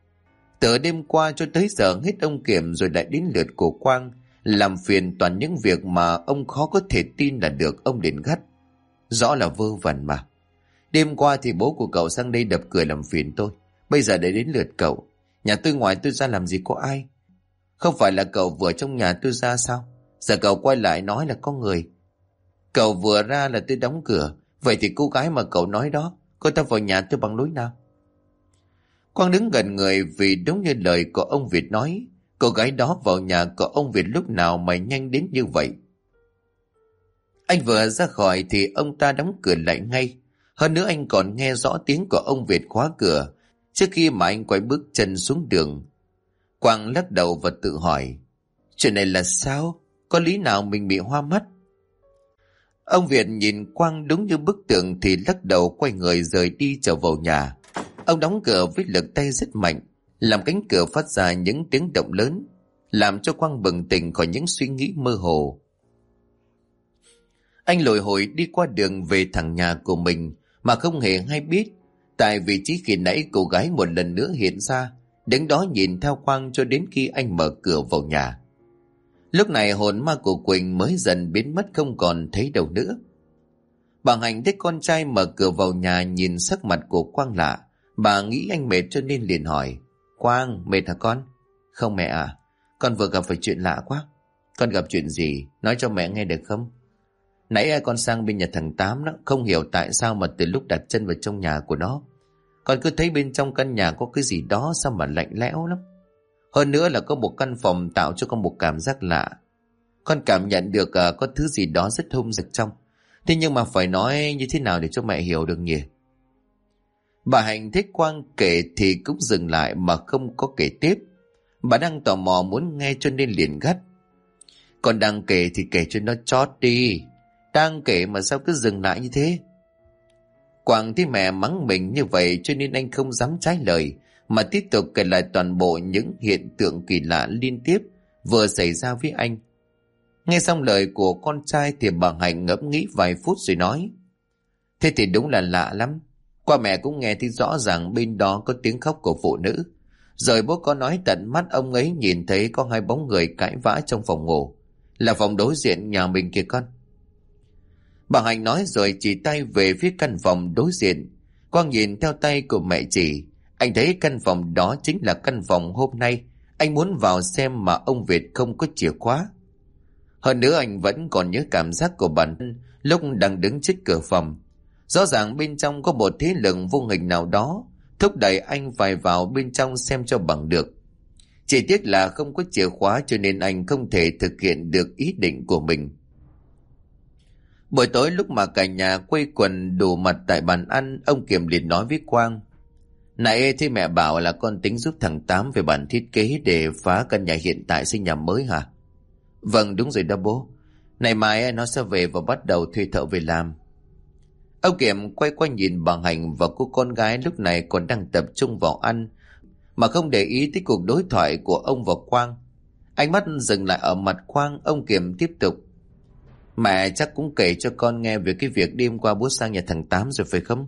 Từ đêm qua cho tới giờ hết ông Kiểm rồi lại đến lượt của Quang, làm phiền toàn những việc mà ông khó có thể tin là được, ông liền gắt: "Rõ là vơ vẩn mà. Đêm qua thì bố của cậu sang đây đập cửa làm phiền tôi, bây giờ để đến lượt cậu. Nhà tôi ngoài tôi ra làm gì có ai? Không phải là cậu vừa trong nhà tôi ra sao? Giờ cậu quay lại nói là có người. Cậu vừa ra là tôi đóng cửa. Vậy thì cô gái mà cậu nói đó, cô ta vào nhà tôi bằng lối nào?" Quang đứng gần người, vì đúng như lời của ông Việt nói, cô gái đó vào nhà của ông Việt lúc nào mà nhanh đến như vậy. Anh vừa ra khỏi thì ông ta đóng cửa lại ngay. Hơn nữa anh còn nghe rõ tiếng của ông Việt khóa cửa trước khi mà anh quay bước chân xuống đường. Quang lắc đầu và tự hỏi: chuyện này là sao? Có lý nào mình bị hoa mắt? Ông Việt nhìn Quang đúng như bức tượng thì lắc đầu, quay người rời đi trở vào nhà. Ông đóng cửa với lực tay rất mạnh, làm cánh cửa phát ra những tiếng động lớn, làm cho Quang bừng tỉnh khỏi những suy nghĩ mơ hồ. Anh lội hồi đi qua đường về thẳng nhà của mình mà không hề hay biết, tại vị trí khi nãy cô gái một lần nữa hiện ra, đứng đó nhìn theo Quang cho đến khi anh mở cửa vào nhà. Lúc này hồn ma của Quỳnh mới dần biến mất không còn thấy đâu nữa. Bà Hạnh thấy con trai mở cửa vào nhà, nhìn sắc mặt của Quang lạ, bà nghĩ anh mệt cho nên liền hỏi: "Quang, mệt hả con?" "Không mẹ à, con vừa gặp phải chuyện lạ quá." "Con gặp chuyện gì? Nói cho mẹ nghe được không?" "Nãy con sang bên nhà thằng Tám đó, không hiểu tại sao mà từ lúc đặt chân vào trong nhà của nó, con cứ thấy bên trong căn nhà có cái gì đó sao mà lạnh lẽo lắm. Hơn nữa là có một căn phòng tạo cho con một cảm giác lạ. Con cảm nhận được có thứ gì đó rất hung dực trong. Thế nhưng mà phải nói như thế nào để cho mẹ hiểu được nhỉ?" Bà Hạnh thấy Quang kể thì cũng dừng lại mà không có kể tiếp. Bà đang tò mò muốn nghe cho nên liền gắt: "Con đang kể thì kể cho nó chót đi. Đang kể mà sao cứ dừng lại như thế?" Quang thấy mẹ mắng mình như vậy cho nên anh không dám trái lời, mà tiếp tục kể lại toàn bộ những hiện tượng kỳ lạ liên tiếp vừa xảy ra với anh. Nghe xong lời của con trai thì bà Hạnh ngẫm nghĩ vài phút rồi nói: "Thế thì đúng là lạ lắm. Qua mẹ cũng nghe thấy rõ ràng bên đó có tiếng khóc của phụ nữ. Rồi bố có nói tận mắt ông ấy nhìn thấy có 2 bóng người cãi vã trong phòng ngủ, là phòng đối diện nhà mình kìa con." Bà Hạnh nói rồi chỉ tay về phía căn phòng đối diện. Quang nhìn theo tay của mẹ chỉ. Anh thấy căn phòng đó chính là căn phòng hôm nay anh muốn vào xem mà ông Việt không có chìa khóa. Hơn nữa anh vẫn còn nhớ cảm giác của bản thân lúc đang đứng trước cửa phòng. Rõ ràng bên trong có một thế lực vô hình nào đó thúc đẩy anh phải vào bên trong xem cho bằng được. Chỉ tiếc là không có chìa khóa cho nên anh không thể thực hiện được ý định của mình. Buổi tối lúc mà cả nhà quây quần đủ mặt tại bàn ăn, ông Kiểm liền nói với Quang: "Nãy thì mẹ bảo là con tính giúp thằng Tám về bản thiết kế để phá căn nhà hiện tại xây nhà mới hả?" "Vâng, đúng rồi đó bố. Ngày mai nó sẽ về và bắt đầu thuê thợ về làm." Ông Kiểm quay qua nhìn bà Hạnh và cô con gái lúc này còn đang tập trung vào ăn mà không để ý tới cuộc đối thoại của ông và Quang. Ánh mắt dừng lại ở mặt Quang, ông Kiểm tiếp tục: "Mẹ chắc cũng kể cho con nghe về cái việc đêm qua bố sang nhà thằng Tám rồi phải không?"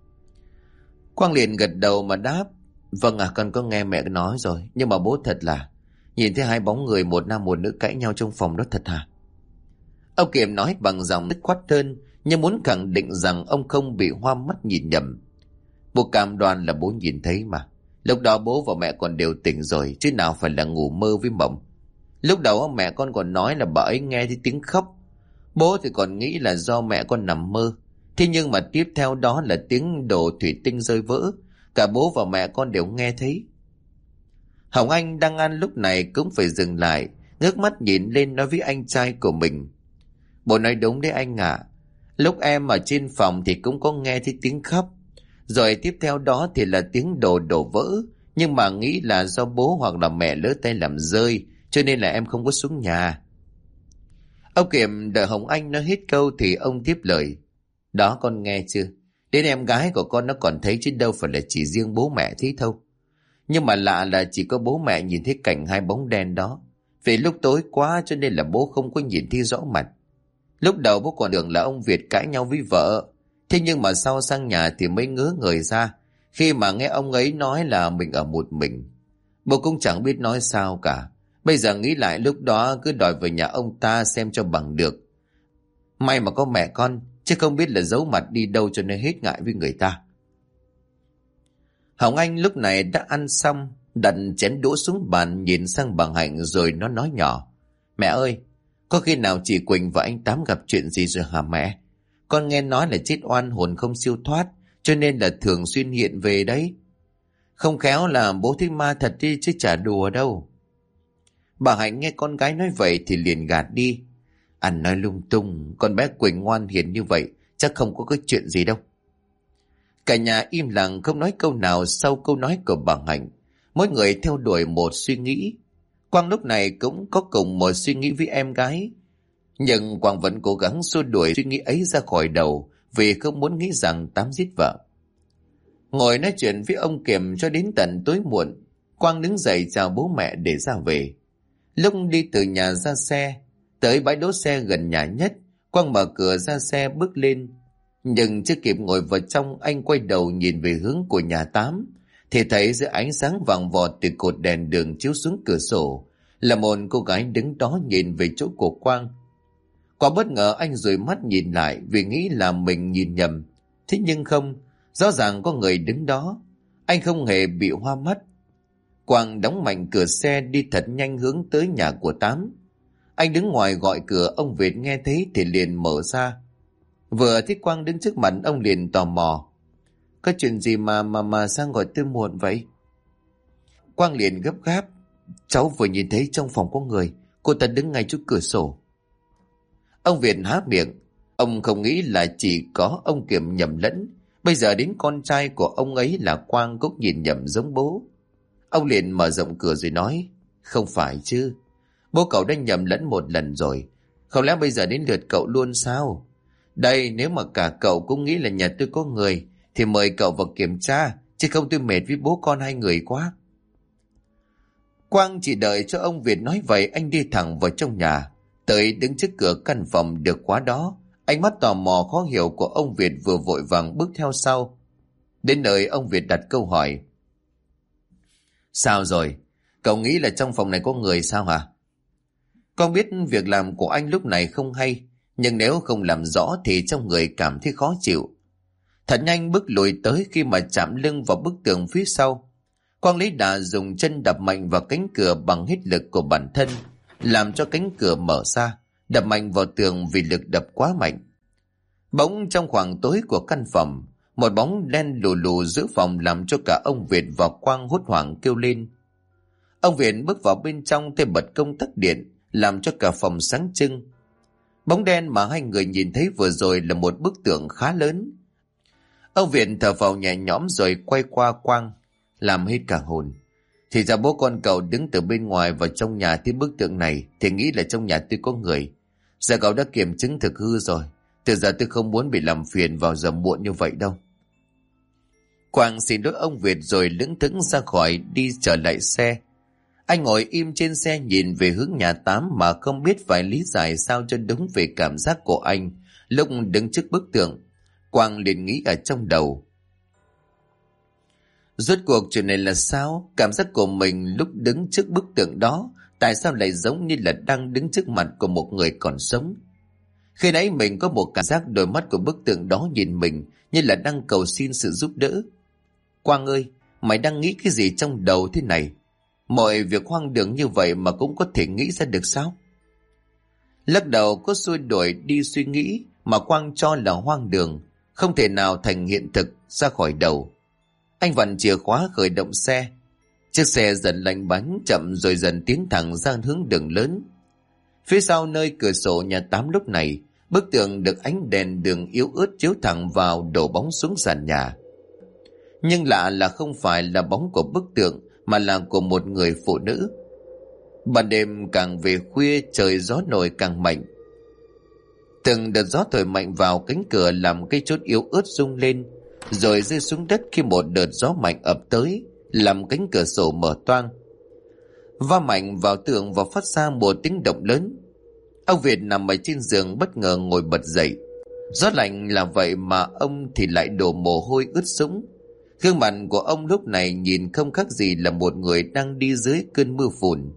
Quang liền gật đầu mà đáp: "Vâng à, con có nghe mẹ nói rồi. Nhưng mà bố thật là nhìn thấy hai bóng người, một nam một nữ cãi nhau trong phòng đó thật hả?" Ông Kiểm nói bằng giọng dứt khoát hơn, nhưng muốn khẳng định rằng ông không bị hoa mắt nhìn nhầm. "Bố cam đoan là bố nhìn thấy mà. Lúc đó bố và mẹ còn đều tỉnh rồi, chứ nào phải là ngủ mơ với mộng. Lúc đầu mẹ con còn nói là bà ấy nghe thấy tiếng khóc. Bố thì còn nghĩ là do mẹ con nằm mơ. Thế nhưng mà tiếp theo đó là tiếng đồ thủy tinh rơi vỡ. Cả bố và mẹ con đều nghe thấy." Hồng Anh đang ăn lúc này cũng phải dừng lại, ngước mắt nhìn lên nói với anh trai của mình: "Bố nói đúng đấy anh ạ. Lúc em ở trên phòng thì cũng có nghe thấy tiếng khóc. Rồi tiếp theo đó thì là tiếng đồ đổ vỡ. Nhưng mà nghĩ là do bố hoặc là mẹ lỡ tay làm rơi, cho nên là em không có xuống nhà." Ông Kiểm đợi Hồng Anh nói hết câu thì ông tiếp lời: "Đó con nghe chưa? Đến em gái của con nó còn thấy chứ đâu phải là chỉ riêng bố mẹ thấy đâu. Nhưng mà lạ là chỉ có bố mẹ nhìn thấy cảnh hai bóng đen đó. Vì lúc tối quá cho nên là bố không có nhìn thấy rõ mặt. Lúc đầu bố còn tưởng là ông Việt cãi nhau với vợ. Thế nhưng mà sau sang nhà thì mới ngớ người ra khi mà nghe ông ấy nói là mình ở một mình. Bố cũng chẳng biết nói sao cả. Bây giờ nghĩ lại lúc đó cứ đòi về nhà ông ta xem cho bằng được. May mà có mẹ con, chứ không biết là giấu mặt đi đâu cho nên hết ngại với người ta." Hồng Anh lúc này đã ăn xong, đặt chén đũa xuống bàn nhìn sang bà Hạnh rồi nó nói nhỏ: "Mẹ ơi, có khi nào chị Quỳnh và anh Tám gặp chuyện gì rồi hả mẹ? Con nghe nói là chết oan hồn không siêu thoát, cho nên là thường xuyên hiện về đấy. Không khéo là bố thích ma thật đi chứ chả đùa đâu." Bà Hạnh nghe con gái nói vậy thì liền gạt đi: "Anh nói lung tung, con bé Quỳnh ngoan hiền như vậy, chắc không có cái chuyện gì đâu." Cả nhà im lặng không nói câu nào sau câu nói của bà Hạnh. Mỗi người theo đuổi một suy nghĩ. Quang lúc này cũng có cùng một suy nghĩ với em gái. Nhưng Quang vẫn cố gắng xua đuổi suy nghĩ ấy ra khỏi đầu vì không muốn nghĩ rằng Tám giết vợ. Ngồi nói chuyện với ông Kiểm cho đến tận tối muộn. Quang đứng dậy chào bố mẹ để ra về. Lúc đi từ nhà ra xe, tới bãi đỗ xe gần nhà nhất, Quang mở cửa ra xe bước lên. Nhưng chưa kịp ngồi vào trong, anh quay đầu nhìn về hướng của nhà Tám, thì thấy dưới ánh sáng vàng vọt từ cột đèn đường chiếu xuống cửa sổ là một cô gái đứng đó nhìn về chỗ của Quang. Quá bất ngờ anh dụi mắt nhìn lại vì nghĩ là mình nhìn nhầm. Thế nhưng không, rõ ràng có người đứng đó. Anh không hề bị hoa mắt. Quang đóng mạnh cửa xe đi thật nhanh hướng tới nhà của Tám. Anh đứng ngoài gọi cửa, ông Việt nghe thấy thì liền mở ra. Vừa thấy Quang đứng trước mặt, ông liền tò mò: "Có chuyện gì mà sang gọi tôi muộn vậy?" Quang liền gấp gáp: "Cháu vừa nhìn thấy trong phòng có người, cô ta đứng ngay trước cửa sổ." Ông Việt há miệng. Ông không nghĩ là chỉ có ông Kiểm nhầm lẫn. Bây giờ đến con trai của ông ấy là Quang cũng nhìn nhầm giống bố. Ông liền mở rộng cửa rồi nói: "Không phải chứ, bố cậu đã nhầm lẫn một lần rồi. Không lẽ bây giờ đến lượt cậu luôn sao? Đây, nếu mà cả cậu cũng nghĩ là nhà tôi có người thì mời cậu vào kiểm tra, chứ không tôi mệt với bố con hai người quá." Quang chỉ đợi cho ông Việt nói vậy, anh đi thẳng vào trong nhà, tới đứng trước cửa căn phòng được khóa đó. Ánh mắt tò mò khó hiểu của ông Việt vừa vội vàng bước theo sau. Đến nơi ông Việt đặt câu hỏi: "Sao rồi? Cậu nghĩ là trong phòng này có người sao hả?" Con biết việc làm của anh lúc này không hay, nhưng nếu không làm rõ thì trong người cảm thấy khó chịu. Thật nhanh bước lùi tới, khi mà chạm lưng vào bức tường phía sau, Quang lấy đà dùng chân đập mạnh vào cánh cửa bằng hết lực của bản thân, làm cho cánh cửa mở ra, đập mạnh vào tường vì lực đập quá mạnh. Bỗng trong khoảng tối của căn phòng, một bóng đen lù lù giữa phòng làm cho cả ông Việt và Quang hốt hoảng kêu lên. Ông Việt bước vào bên trong tay bật công tắc điện, làm cho cả phòng sáng trưng. Bóng đen mà hai người nhìn thấy vừa rồi là một bức tượng khá lớn. Ông Việt thở phào nhẹ nhõm rồi quay qua Quang, làm hết cả hồn. Thì ra bố con cậu đứng từ bên ngoài vào trong nhà thấy bức tượng này thì nghĩ là trong nhà tôi có người. Giờ cậu đã kiểm chứng thực hư rồi. Từ giờ tôi không muốn bị làm phiền vào giờ muộn như vậy đâu. Quang xin lỗi ông Việt rồi lững thững ra khỏi, đi trở lại xe. Anh ngồi im trên xe nhìn về hướng nhà 8 mà không biết phải lý giải sao cho đúng về cảm giác của anh lúc đứng trước bức tượng. Quang liền nghĩ ở trong đầu, rốt cuộc chuyện này là sao? Cảm giác của mình lúc đứng trước bức tượng đó tại sao lại giống như là đang đứng trước mặt của một người còn sống? Khi nãy mình có một cảm giác đôi mắt của bức tượng đó nhìn mình như là đang cầu xin sự giúp đỡ. Quang ơi, mày đang nghĩ cái gì trong đầu thế này? Mọi việc hoang đường như vậy mà cũng có thể nghĩ ra được sao? Lắc đầu có xua đuổi đi suy nghĩ mà Quang cho là hoang đường, không thể nào thành hiện thực ra khỏi đầu. Anh vặn chìa khóa khởi động xe. Chiếc xe dần lạnh bánh chậm rồi dần tiến thẳng ra hướng đường lớn. Phía sau nơi cửa sổ nhà 8 lúc này, bức tượng được ánh đèn đường yếu ớt chiếu thẳng vào đổ bóng xuống sàn nhà. Nhưng lạ là không phải là bóng của bức tượng mà là của một người phụ nữ. Ban đêm càng về khuya, trời gió nổi càng mạnh. Từng đợt gió thổi mạnh vào cánh cửa làm cây chốt yếu ớt rung lên, rồi rơi xuống đất khi một đợt gió mạnh ập tới, làm cánh cửa sổ mở toang. Va mạnh vào tường và phát ra một tiếng động lớn. Ông Việt nằm ở trên giường bất ngờ ngồi bật dậy. Gió lạnh là vậy mà ông thì lại đổ mồ hôi ướt sũng. Gương mặt của ông lúc này nhìn không khác gì là một người đang đi dưới cơn mưa phùn.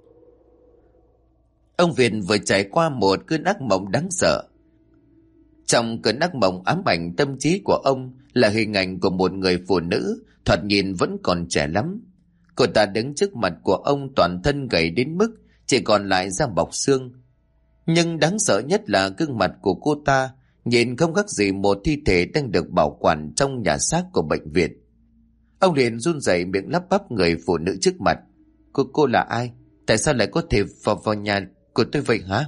Ông Việt vừa trải qua một cơn ác mộng đáng sợ. Trong cơn ác mộng ám ảnh tâm trí của ông là hình ảnh của một người phụ nữ thoạt nhìn vẫn còn trẻ lắm. Cô ta đứng trước mặt của ông toàn thân gầy đến mức chỉ còn lại da bọc xương. Nhưng đáng sợ nhất là gương mặt của cô ta nhìn không khác gì một thi thể đang được bảo quản trong nhà xác của bệnh viện. Ông liền run rẩy miệng lắp bắp người phụ nữ trước mặt. Cô là ai? Tại sao lại có thể vào nhà của tôi vậy hả?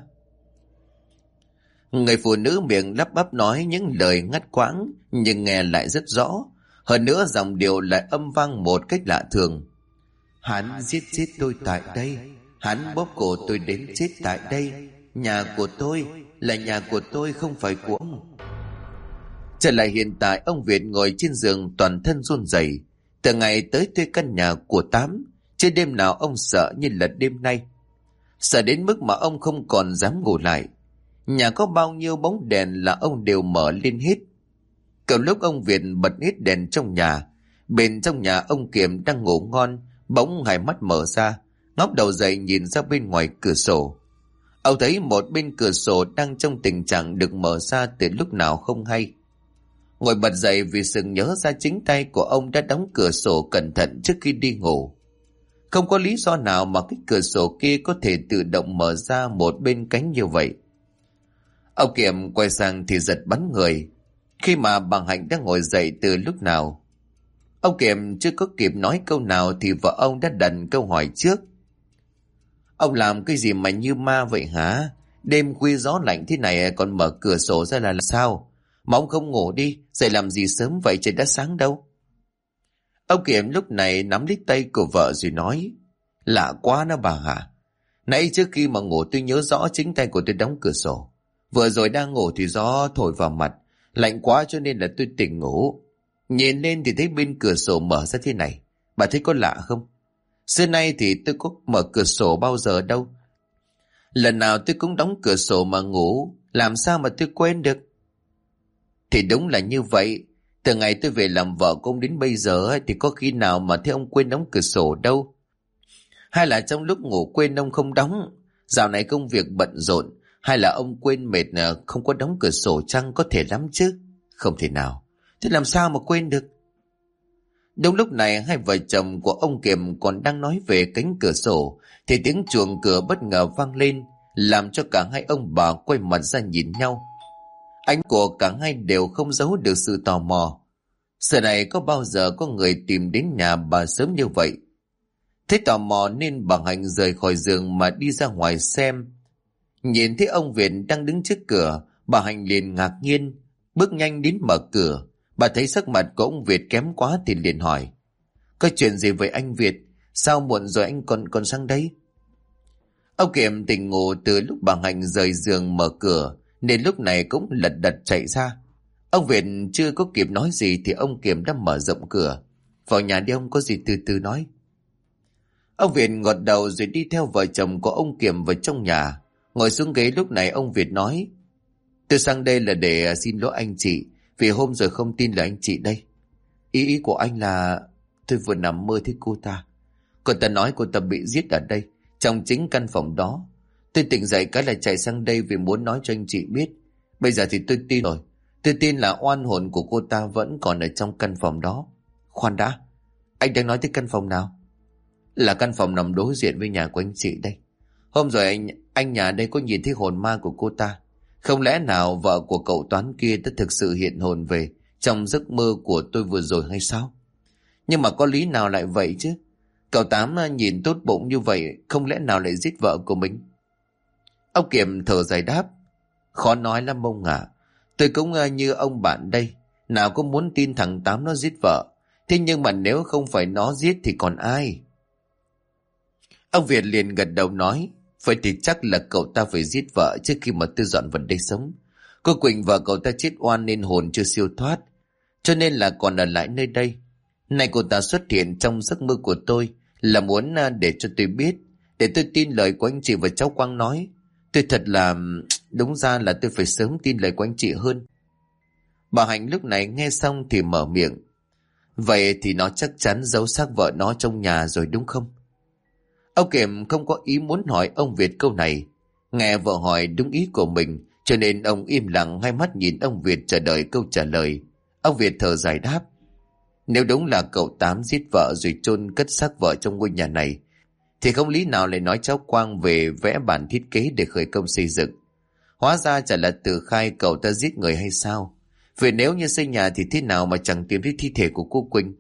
Người phụ nữ miệng lắp bắp nói những lời ngắt quãng nhưng nghe lại rất rõ. Hơn nữa giọng điệu lại âm vang một cách lạ thường. Hắn giết chết tôi tại đây. Hắn bóp cổ tôi đến chết tại đây. Nhà của tôi là nhà của tôi, không phải của ông. Trở lại hiện tại, ông Việt ngồi trên giường toàn thân run rẩy. Từ ngày tới thuê căn nhà của 8, chưa đêm nào ông sợ như là đêm nay. Sợ đến mức mà ông không còn dám ngủ lại. Nhà có bao nhiêu bóng đèn là ông đều mở lên hết. Cậu lúc ông Việt bật hết đèn trong nhà, bên trong nhà ông Kiểm đang ngủ ngon, bỗng hai mắt mở ra, ngóc đầu dậy nhìn ra bên ngoài cửa sổ. Ông thấy một bên cửa sổ đang trong tình trạng được mở ra từ lúc nào không hay. Ngồi bật dậy vì sực nhớ ra chính tay của ông đã đóng cửa sổ cẩn thận trước khi đi ngủ. Không có lý do nào mà cái cửa sổ kia có thể tự động mở ra một bên cánh như vậy. Ông Kiểm quay sang thì giật bắn người, khi mà bà Hạnh đã ngồi dậy từ lúc nào. Ông Kiểm chưa có kịp nói câu nào thì vợ ông đã đặt câu hỏi trước. Ông làm cái gì mà như ma vậy hả? Đêm khuya gió lạnh thế này còn mở cửa sổ ra là sao? Mà ông không ngủ đi, dậy làm gì sớm vậy, trời đã sáng đâu. Ông Kiểm lúc này nắm lấy tay của vợ rồi nói. Lạ quá đó bà hả? Nãy trước khi mà ngủ tôi nhớ rõ chính tay của tôi đóng cửa sổ. Vừa rồi đang ngủ thì gió thổi vào mặt, lạnh quá cho nên là tôi tỉnh ngủ. Nhìn lên thì thấy bên cửa sổ mở ra thế này. Bà thấy có lạ không? Xưa nay thì tôi có mở cửa sổ bao giờ đâu. Lần nào tôi cũng đóng cửa sổ mà ngủ, làm sao mà tôi quên được? Thì đúng là như vậy. Từ ngày tôi về làm vợ của ông đến bây giờ thì có khi nào mà thấy ông quên đóng cửa sổ đâu. Hay là trong lúc ngủ quên ông không đóng. Dạo này công việc bận rộn, Hay là ông quên mệt không có đóng cửa sổ chăng? Có thể lắm chứ. Không thể nào. Thế làm sao mà quên được? Đúng lúc này hai vợ chồng của ông Kiệm còn đang nói về cánh cửa sổ thì tiếng chuông cửa bất ngờ vang lên, làm cho cả hai ông bà quay mặt ra nhìn nhau. Ánh của cả hai đều không giấu được sự tò mò. Giờ này có bao giờ có người tìm đến nhà bà sớm như vậy? Thế tò mò nên bà Hạnh rời khỏi giường mà đi ra ngoài xem. Nhìn thấy ông Việt đang đứng trước cửa, bà Hạnh liền ngạc nhiên, bước nhanh đến mở cửa. Bà thấy sắc mặt của ông Việt kém quá thì liền hỏi: có chuyện gì với anh Việt? Sao muộn rồi anh còn sang đây? Ông Kiệm tỉnh ngủ từ lúc bà Hạnh rời giường mở cửa, nên lúc này cũng lật đật chạy ra. Ông Việt chưa có kịp nói gì thì ông Kiệm đã mở rộng cửa. Vào nhà đi ông, có gì từ từ nói. Ông Việt gật đầu rồi đi theo vợ chồng của ông Kiệm vào trong nhà. Ngồi xuống ghế lúc này ông Việt nói: tôi sang đây là để xin lỗi anh chị, vì hôm rồi không tin là anh chị đây. Ý của anh là tôi vừa nằm mơ thấy cô ta. Cô ta nói cô ta bị giết ở đây, trong chính căn phòng đó. Tôi tỉnh dậy cái là chạy sang đây vì muốn nói cho anh chị biết. Bây giờ thì tôi tin rồi. Tôi tin là oan hồn của cô ta vẫn còn ở trong căn phòng đó. Khoan đã, anh đang nói tới căn phòng nào? Là căn phòng nằm đối diện với nhà của anh chị đây. Hôm rồi anh nhà đây có nhìn thấy hồn ma của cô ta. Không lẽ nào vợ của cậu Toán kia đã thực sự hiện hồn về trong giấc mơ của tôi vừa rồi hay sao? Nhưng mà có lý nào lại vậy chứ? Cậu Tám nhìn tốt bụng như vậy, không lẽ nào lại giết vợ của mình? Ông Kiệm thở dài đáp: khó nói lắm ông ạ. Tôi cũng như ông bạn đây, nào có muốn tin thằng Tám nó giết vợ. Thế nhưng mà nếu không phải nó giết thì còn ai? Ông Việt liền gật đầu nói: vậy thì chắc là cậu ta phải giết vợ trước khi mà tôi dọn vào đây sống. Cô Quỳnh vợ cậu ta chết oan nên hồn chưa siêu thoát, cho nên là còn ở lại nơi đây. Này cô ta xuất hiện trong giấc mơ của tôi là muốn để cho tôi biết, để tôi tin lời của anh chị và cháu Quang nói. Tôi thật là... đúng ra là tôi phải sớm tin lời của anh chị hơn. Bà Hạnh lúc này nghe xong thì mở miệng: vậy thì nó chắc chắn giấu xác vợ nó trong nhà rồi đúng không? Ông Kiệm không có ý muốn hỏi ông Việt câu này. Nghe vợ hỏi đúng ý của mình, cho nên ông im lặng hai mắt nhìn ông Việt chờ đợi câu trả lời. Ông Việt thở dài đáp: nếu đúng là cậu Tám giết vợ rồi chôn cất xác vợ trong ngôi nhà này, thì không lý nào lại nói cháu Quang về vẽ bản thiết kế để khởi công xây dựng. Hóa ra chả là Từ khai cậu ta giết người hay sao? Vì nếu như xây nhà thì thế nào mà chẳng tìm thấy thi thể của cô Quỳnh?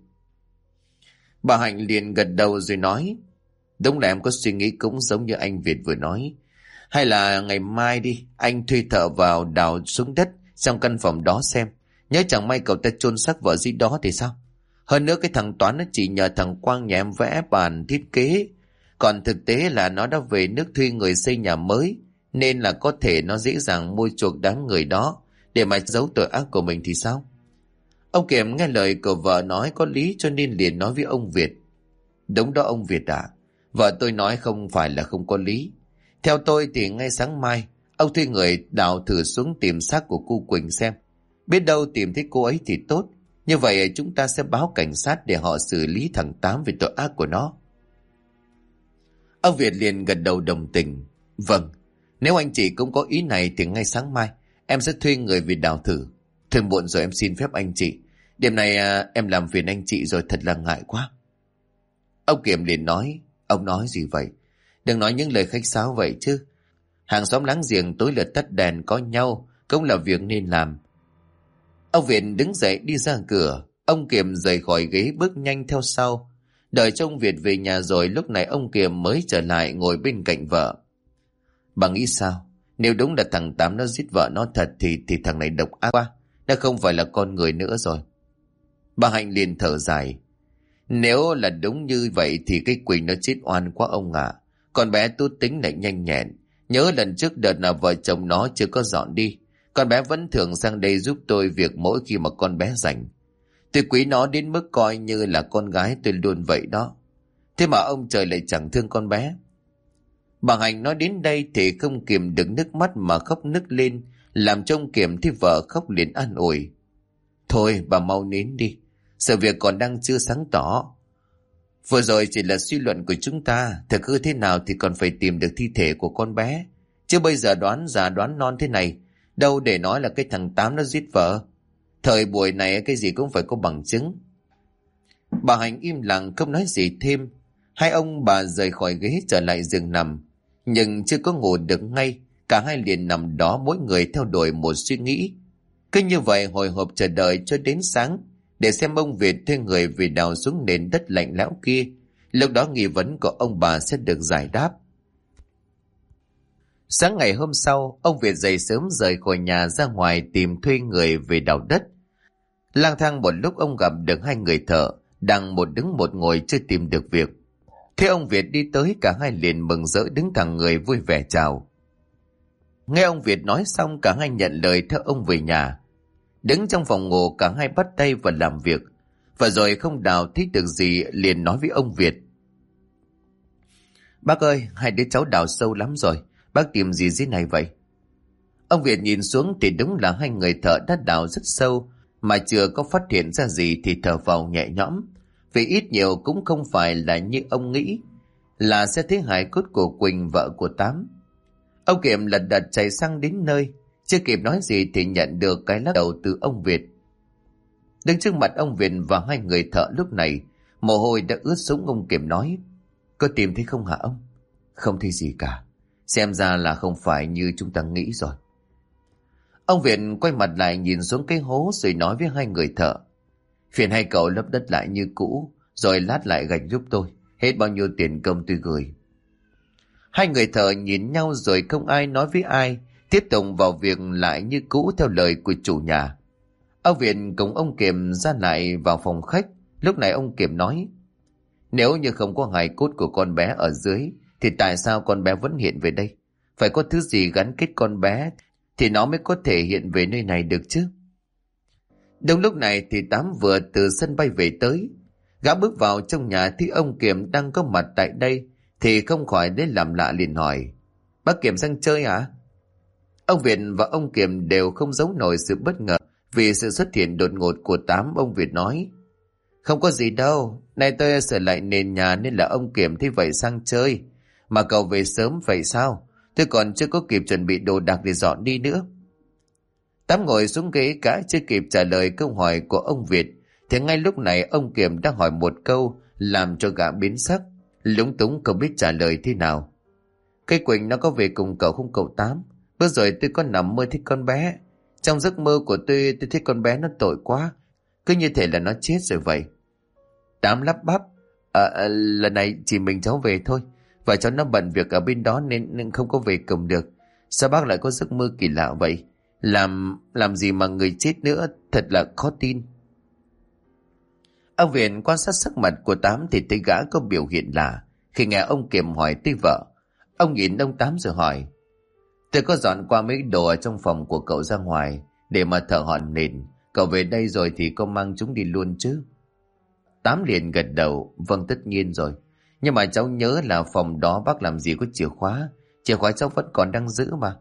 Bà Hạnh liền gật đầu rồi nói: đúng là em có suy nghĩ cũng giống như anh Việt vừa nói. Hay là ngày mai đi, anh thuê thợ vào đào xuống đất trong căn phòng đó xem. Nhớ chẳng may cậu ta chôn xác vợ dưới đó thì sao? Hơn nữa cái thằng Toán nó chỉ nhờ thằng Quang nhà em vẽ bản thiết kế, còn thực tế là nó đã về nước thuê người xây nhà mới, nên là có thể nó dễ dàng mua chuộc đám người đó để mà giấu tội ác của mình thì sao? Ông Kiệm nghe lời của vợ nói có lý cho nên liền nói với ông Việt: đúng đó ông Việt ạ. Vợ tôi nói không phải là không có lý. Theo tôi thì ngay sáng mai ông thuê người đào thử xuống tìm xác của cô Quỳnh xem. Biết đâu tìm thấy cô ấy thì tốt. Như vậy chúng ta sẽ báo cảnh sát để họ xử lý thằng Tám về tội ác của nó. Ông Việt liền gật đầu đồng tình: vâng, nếu anh chị cũng có ý này thì ngay sáng mai em sẽ thuê người về đào thử. Thôi muộn rồi, em xin phép anh chị. Đêm nay em làm phiền anh chị rồi, thật là ngại quá. Ông Kiệm liền nói: ông nói gì vậy? Đừng nói những lời khách sáo vậy chứ. Hàng xóm láng giềng tối lượt tắt đèn có nhau cũng là việc nên làm. Ông Việt đứng dậy đi ra cửa. Ông Kiệm rời khỏi ghế bước nhanh theo sau. Đợi cho ông Việt về nhà rồi lúc này ông Kiệm mới trở lại ngồi bên cạnh vợ. Bà nghĩ sao? Nếu đúng là thằng Tám nó giết vợ nó thật thì thằng này độc ác quá. Nó không phải là con người nữa rồi. Bà Hạnh liền thở dài: nếu là đúng như vậy thì cái Quỳnh nó chết oan quá ông ạ. Con bé tốt tính lại nhanh nhẹn. Nhớ lần trước đợt là vợ chồng nó chưa có dọn đi, con bé vẫn thường sang đây giúp tôi việc mỗi khi mà con bé rảnh. Tôi quý nó đến mức coi như là con gái tôi luôn vậy đó. Thế mà ông trời lại chẳng thương con bé. Bà Hạnh nói đến đây thì không kìm được nước mắt mà khóc nức lên, làm cho ông Kiệm thấy vợ khóc liền an ủi: thôi bà mau nín đi, sự việc còn đang chưa sáng tỏ. Vừa rồi chỉ là suy luận của chúng ta, thực hư thế nào thì còn phải tìm được thi thể của con bé. Chứ bây giờ đoán già đoán non thế này, đâu để nói là cái thằng Tám nó giết vợ. Thời buổi này cái gì cũng phải có bằng chứng. Bà Hạnh im lặng không nói gì thêm. Hai ông bà rời khỏi ghế trở lại giường nằm. Nhưng chưa có ngủ được ngay, cả hai liền nằm đó mỗi người theo đuổi một suy nghĩ. Cứ như vậy hồi hộp chờ đợi cho đến sáng, để xem ông Việt thuê người về đào xuống nền đất lạnh lẽo kia. Lúc đó nghi vấn của ông bà sẽ được giải đáp. Sáng ngày hôm sau, ông Việt dậy sớm rời khỏi nhà ra ngoài tìm thuê người về đào đất. Lang thang một lúc ông gặp được hai người thợ, đang một đứng một ngồi chưa tìm được việc. Thế ông Việt đi tới, cả hai liền mừng rỡ đứng thẳng người vui vẻ chào. Nghe ông Việt nói xong, cả hai nhận lời theo ông về nhà. Đứng trong phòng ngủ, cả hai bắt tay vào làm việc. Và rồi không đào thích được gì, liền nói với ông Việt: "Bác ơi, hai đứa cháu đào sâu lắm rồi, bác tìm gì dưới này vậy?" Ông Việt nhìn xuống thì đúng là hai người thợ đã đào rất sâu, mà chưa có phát hiện ra gì thì thở phào nhẹ nhõm. Vì ít nhiều cũng không phải là như ông nghĩ, là sẽ thấy hài cốt của Quỳnh, vợ của Tám. Ông Kiểm lật đật chạy sang đến nơi, chưa kịp nói gì thì nhận được cái lắc đầu từ ông Việt. Đứng trước mặt ông Việt và hai người thợ lúc này, mồ hôi đã ướt sũng. Ông Kiểm nói: "Có tìm thấy không hả ông?" "Không thấy gì cả, xem ra là không phải như chúng ta nghĩ rồi." Ông Việt quay mặt lại nhìn xuống cái hố rồi nói với hai người thợ: "Phiền hai cậu lấp đất lại như cũ, rồi lát lại gạch giúp tôi, hết bao nhiêu tiền công tôi gửi." Hai người thợ nhìn nhau rồi không ai nói với ai, tiếp tục vào việc lại như cũ theo lời của chủ nhà. Ông Việt cùng ông Kiểm ra lại vào phòng khách. Lúc này ông Kiểm nói: "Nếu như không có hài cốt của con bé ở dưới, thì tại sao con bé vẫn hiện về đây? Phải có thứ gì gắn kết con bé thì nó mới có thể hiện về nơi này được chứ." Đúng lúc này thì Tám vừa từ sân bay về tới. Gã bước vào trong nhà thì ông Kiểm đang có mặt tại đây thì không khỏi đến làm lạ, liền hỏi: "Bác Kiểm sang chơi hả?" Ông Việt và ông Kiểm đều không giấu nổi sự bất ngờ vì sự xuất hiện đột ngột của Tám. Ông Việt nói: "Không có gì đâu, nay tôi sửa lại nền nhà nên là ông Kiểm thấy vậy sang chơi. Mà cậu về sớm vậy sao? Tôi còn chưa có kịp chuẩn bị đồ đạc để dọn đi nữa." Tám ngồi xuống ghế, cả chưa kịp trả lời câu hỏi của ông Việt thì ngay lúc này ông Kiểm đã hỏi một câu làm cho gã biến sắc, lúng túng không biết trả lời thế nào. "Cái Quỳnh nó có về cùng cậu không cậu Tám? Bữa rồi tôi có nằm mơ thấy con bé. Trong giấc mơ của tôi thấy con bé nó tội quá, cứ như thể là nó chết rồi vậy." Tám lắp bắp: Lần này chỉ mình cháu về thôi, và cháu nó bận việc ở bên đó nên không có về cùng được. Sao bác lại có giấc mơ kỳ lạ vậy? Làm gì mà người chết nữa, thật là khó tin." Ông Viện quan sát sắc mặt của Tám thì thấy gã có biểu hiện lạ. Khi nghe ông Kiểm hỏi tới vợ, ông nhìn ông Tám rồi hỏi: "Tôi có dọn qua mấy đồ ở trong phòng của cậu ra ngoài để mà thợ hòn nền. Cậu về đây rồi thì có mang chúng đi luôn chứ?" Tám liền gật đầu: "Vâng, tất nhiên rồi. Nhưng mà cháu nhớ là phòng đó bác làm gì có chìa khóa. Chìa khóa cháu vẫn còn đang giữ mà."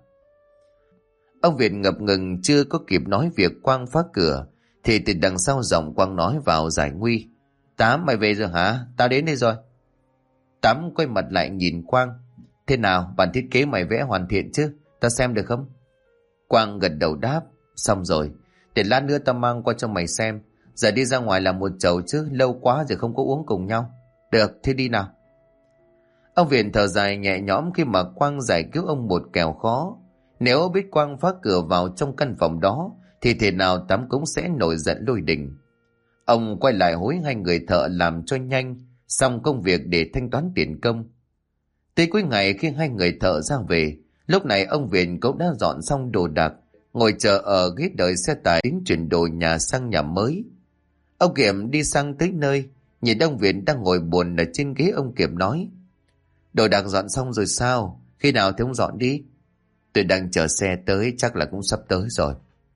Ông Việt ngập ngừng chưa có kịp nói việc Quang phá cửa thì từ đằng sau giọng Quang nói vào giải nguy: "Tám, mày về rồi hả? Tao đến đây rồi." Tám quay mặt lại nhìn Quang: "Thế nào, bản thiết kế mày vẽ hoàn thiện chứ? Tao xem được không?" Quang gật đầu đáp: "Xong rồi, để lát nữa tao mang qua cho mày xem. Giờ đi ra ngoài làm một chầu chứ, lâu quá rồi không có uống cùng nhau." "Được, thế đi nào." Ông Việt thở dài nhẹ nhõm khi mà Quang giải cứu ông một kèo khó. Nếu biết Quang phá cửa vào trong căn phòng đó thì thể nào Tám cũng sẽ nổi giận lôi đình. Ông quay lại hối hai người thợ làm cho nhanh xong công việc để thanh toán tiền công. Tới cuối ngày khi hai người thợ ra về, lúc này ông Việt cũng đã dọn xong đồ đạc, ngồi chờ ở ghế đợi xe tải đến chuyển đồ nhà sang nhà mới. Ông Kiểm đi sang tới nơi, nhìn ông Việt đang ngồi buồn ở trên ghế. Ông Kiểm nói: "Đồ đạc dọn xong rồi sao? Khi nào thì ông dọn đi?" "Tôi đang chờ xe tới, chắc là cũng sắp tới rồi."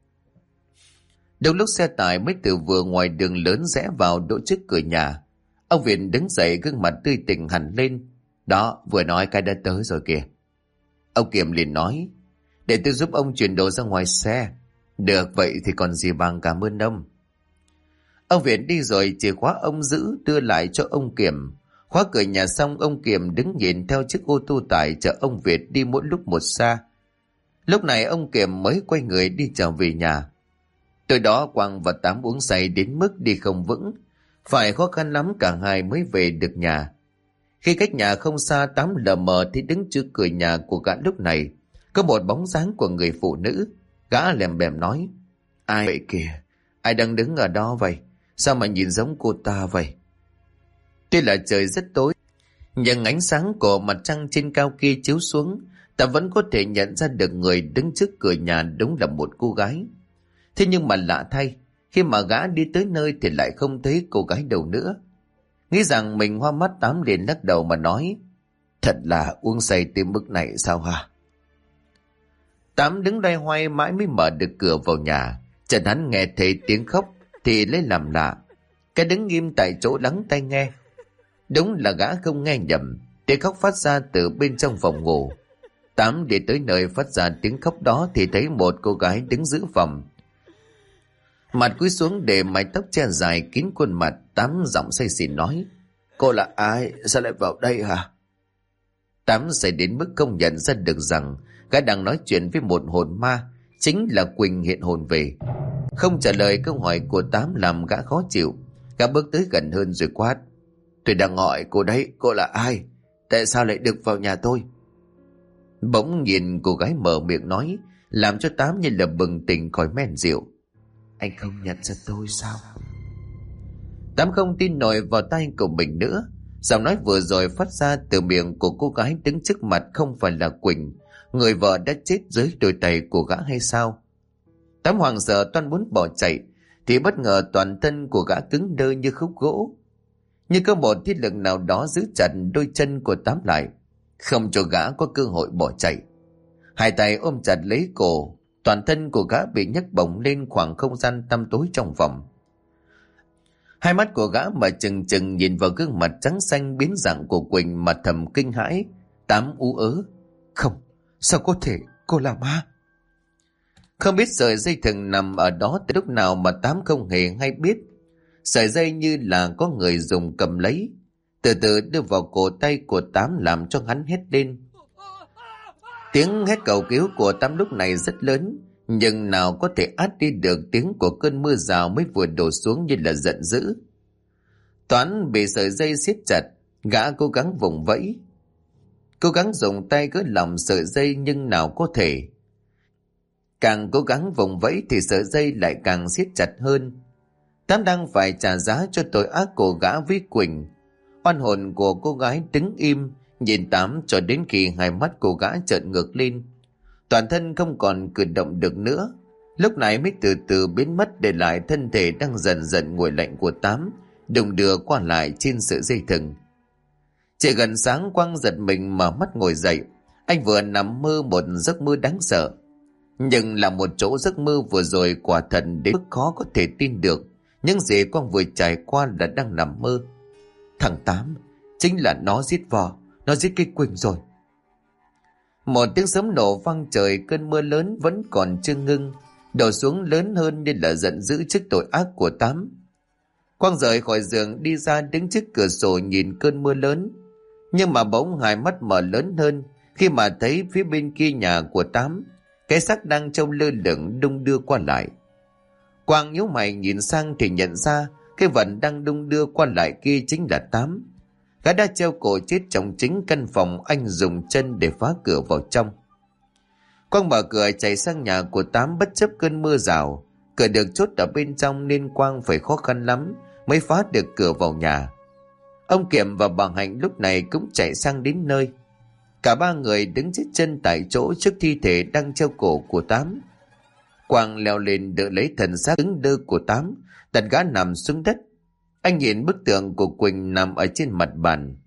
Đúng lúc xe tải mới từ vừa ngoài đường lớn rẽ vào đỗ trước cửa nhà, ông Việt đứng dậy, gương mặt tươi tỉnh hẳn lên: "Đó, vừa nói cái đã tới rồi kìa." Ông Kiểm liền nói: "Để tôi giúp ông chuyển đồ ra ngoài xe." "Được, vậy thì còn gì bằng cảm ơn ông." Ông Việt đi rồi chìa khóa ông giữ đưa lại cho ông Kiểm. Khóa cửa nhà xong, ông Kiểm đứng nhìn theo chiếc ô tô tải chở ông Việt đi mỗi lúc một xa. Lúc này ông Kiểm mới quay người đi trở về nhà. Từ đó Quang và Tám uống say đến mức đi không vững, phải khó khăn lắm cả hai mới về được nhà. Khi cách nhà không xa, Tám lờ mờ thì đứng trước cửa nhà của gã. Lúc này có một bóng dáng của người phụ nữ. Gã lèm bèm nói: Ai vậy kìa? Ai đang đứng ở đó vậy? Sao mà nhìn giống cô ta vậy? Tuy là trời rất tối, nhưng ánh sáng của mặt trăng trên cao kia chiếu xuống, ta vẫn có thể nhận ra được người đứng trước cửa nhà đúng là một cô gái. Thế nhưng mà lạ thay, khi mà gã đi tới nơi thì lại không thấy cô gái đâu nữa. Nghĩ rằng mình hoa mắt, Tám liền lắc đầu mà nói: Thật là uống say tới mức này sao hả? Tám đứng loay hoay mãi mới mở được cửa vào nhà. Trần hắn nghe thấy tiếng khóc thì lấy làm lạ, cái đứng nghiêm tại chỗ lắng tai nghe. Đúng là gã không nghe nhầm, tiếng khóc phát ra từ bên trong phòng ngủ. Tám đi tới nơi phát ra tiếng khóc đó thì thấy một cô gái đứng giữa phòng, mặt cúi xuống để mái tóc che dài kín khuôn mặt. Tám giọng say xỉn nói: Cô là ai? Sao lại vào đây hả? Tám say đến mức không nhận ra được rằng gã đang nói chuyện với một hồn ma, chính là Quỳnh hiện hồn về. Không trả lời câu hỏi của Tám làm gã khó chịu. Gã bước tới gần hơn rồi quát: Tôi đang gọi cô đấy, cô là ai? Tại sao lại được vào nhà tôi? Bỗng nhìn cô gái mở miệng nói, làm cho Tám như là bừng tỉnh khỏi men rượu: Anh không nhận ra tôi sao? Tám không tin nổi vào tai của mình nữa. Giọng nói vừa rồi phát ra từ miệng của cô gái đứng trước mặt không phải là Quỳnh, người vợ đã chết dưới đôi tay của gã hay sao? Tám hoảng sợ toan muốn bỏ chạy thì bất ngờ toàn thân của gã cứng đơ như khúc gỗ, như có một thiết lực nào đó giữ chặt đôi chân của Tám lại, không cho gã có cơ hội bỏ chạy. Hai tay ôm chặt lấy cổ, toàn thân của gã bị nhấc bổng lên khoảng không gian tăm tối trong phòng. Hai mắt của gã mà chừng chừng nhìn vào gương mặt trắng xanh biến dạng của Quỳnh mà thầm kinh hãi. Tám ú ớ: Không, sao có thể, cô là ma? Không biết sợi dây thừng nằm ở đó từ lúc nào mà Tám không hề hay biết. Sợi dây như là có người dùng cầm lấy, từ từ đưa vào cổ tay của Tám làm cho hắn hét lên. Tiếng hét cầu cứu của Tám lúc này rất lớn, nhưng nào có thể át đi được tiếng của cơn mưa rào mới vừa đổ xuống như là giận dữ. Toán bị sợi dây siết chặt, gã cố gắng vùng vẫy, cố gắng dùng tay gỡ lỏng sợi dây nhưng nào có thể. Càng cố gắng vùng vẫy thì sợi dây lại càng siết chặt hơn. Tám đang phải trả giá cho tội ác của gã với Quỳnh. Oan hồn của cô gái đứng im nhìn Tám cho đến khi hai mắt cô gã trợn ngược lên, toàn thân không còn cử động được nữa, lúc này mới từ từ biến mất, để lại thân thể đang dần dần nguội lạnh của Tám đung đưa qua lại trên sợi dây thừng. Chỉ gần sáng, Quang giật mình mở mắt ngồi dậy. Anh vừa nằm mơ một giấc mơ đáng sợ, nhưng là một chỗ giấc mơ vừa rồi quả thật đến mức khó có thể tin được những gì Quang vừa trải qua là đang nằm mơ. Thằng Tám chính là nó giết vợ, nó giết cái Quỳnh rồi. Một tiếng sấm nổ vang trời, cơn mưa lớn vẫn còn chưa ngưng, đổ xuống lớn hơn nên là giận dữ trước tội ác của Tám. Quang rời khỏi giường đi ra đứng trước cửa sổ nhìn cơn mưa lớn, nhưng mà bỗng hai mắt mở lớn hơn khi mà thấy phía bên kia nhà của Tám, cái xác đang trông lơ lửng đung đưa qua lại. Quang nhíu mày nhìn sang thì nhận ra cái vật đang đung đưa qua lại kia chính là Tám. Gã đã treo cổ chết trong chính căn phòng anh dùng chân để phá cửa vào trong. Quang mở cửa chạy sang nhà của Tám bất chấp cơn mưa rào. Cửa được chốt ở bên trong nên Quang phải khó khăn lắm mới phá được cửa vào nhà. Ông Kiểm và bà Hạnh lúc này cũng chạy sang đến nơi. Cả ba người đứng chết chân tại chỗ trước thi thể đang treo cổ của Tám. Quang leo lên đỡ lấy thần xác cứng đơ của Tám, đặt gã nằm xuống đất. Anh nhìn bức tượng của Quỳnh nằm ở trên mặt bàn.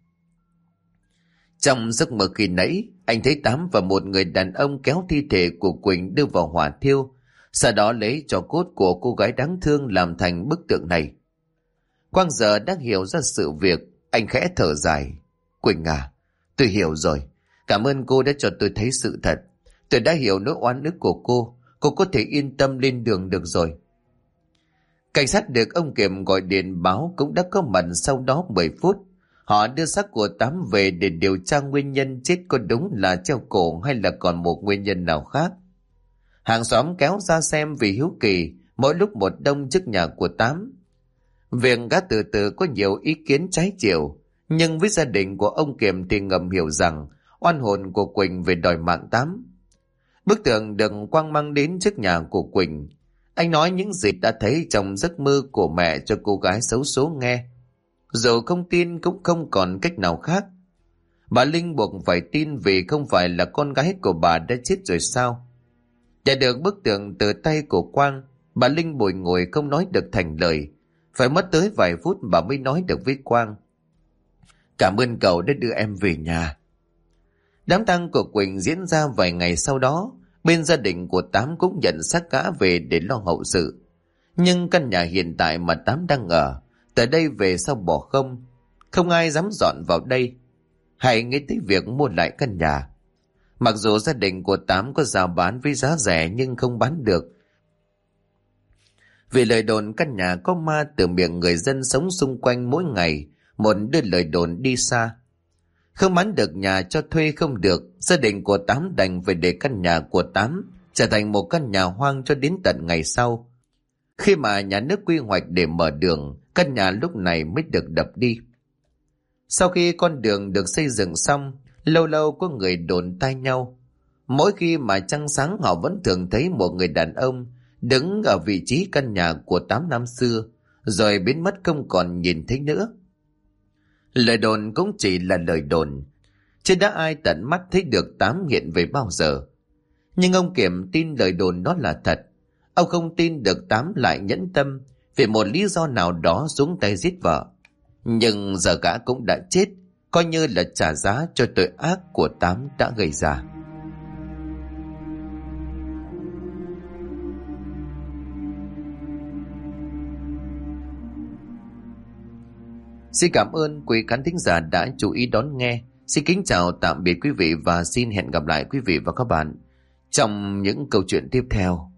Trong giấc mơ khi nãy, anh thấy Tám và một người đàn ông kéo thi thể của Quỳnh đưa vào hỏa thiêu, sau đó lấy tro cốt của cô gái đáng thương làm thành bức tượng này. Quang giờ đã hiểu ra sự việc, anh khẽ thở dài. Quỳnh à, tôi hiểu rồi. Cảm ơn cô đã cho tôi thấy sự thật. Tôi đã hiểu nỗi oan ức của cô có thể yên tâm lên đường được rồi. Cảnh sát được ông Kiểm gọi điện báo cũng đã có mặt sau đó 10 phút. Họ đưa xác của Tám về để điều tra nguyên nhân chết có đúng là treo cổ hay là còn một nguyên nhân nào khác. Hàng xóm kéo ra xem vì hiếu kỳ, mỗi lúc một đông trước nhà của Tám. Việc gã từ từ có nhiều ý kiến trái chiều, nhưng với gia đình của ông Kiểm thì ngầm hiểu rằng oan hồn của Quỳnh về đòi mạng Tám. Bức tượng được Quang mang đến trước nhà của Quỳnh. Anh nói những gì đã thấy trong giấc mơ của mẹ cho cô gái xấu số nghe. Dù không tin cũng không còn cách nào khác. Bà Linh buộc phải tin vì không phải là con gái của bà đã chết rồi sao? Nhận được bức tượng từ tay của Quang, bà Linh bồi ngồi không nói được thành lời. Phải mất tới vài phút bà mới nói được với Quang: "Cảm ơn cậu đã đưa em về nhà." Đám tang của Quỳnh diễn ra vài ngày sau đó. Bên gia đình của Tám cũng nhận xác gã về để lo hậu sự. Nhưng căn nhà hiện tại mà Tám đang ở, từ đây về sau bỏ không. Không ai dám dọn vào đây hay nghĩ tới việc mua lại căn nhà. Mặc dù gia đình của Tám có rao bán với giá rẻ nhưng không bán được, vì lời đồn căn nhà có ma từ miệng người dân sống xung quanh mỗi ngày. Một đưa lời đồn đi xa. Không bán được nhà cho thuê không được, gia đình của Tám đành phải để căn nhà của Tám trở thành một căn nhà hoang cho đến tận ngày sau. Khi mà nhà nước quy hoạch để mở đường, căn nhà lúc này mới được đập đi. Sau khi con đường được xây dựng xong, lâu lâu có người đồn tai nhau. Mỗi khi mà trăng sáng họ vẫn thường thấy một người đàn ông đứng ở vị trí căn nhà của Tám năm xưa, rồi biến mất không còn nhìn thấy nữa. Lời đồn cũng chỉ là lời đồn, chứ đã ai tận mắt thấy được Tám hiện về bao giờ. Nhưng ông Kiểm tin lời đồn đó là thật. Ông không tin được Tám lại nhẫn tâm vì một lý do nào đó xuống tay giết vợ. Nhưng giờ gã cũng đã chết, coi như là trả giá cho tội ác của Tám đã gây ra. Xin cảm ơn quý khán thính giả đã chú ý đón nghe. Xin kính chào tạm biệt quý vị và xin hẹn gặp lại quý vị và các bạn trong những câu chuyện tiếp theo.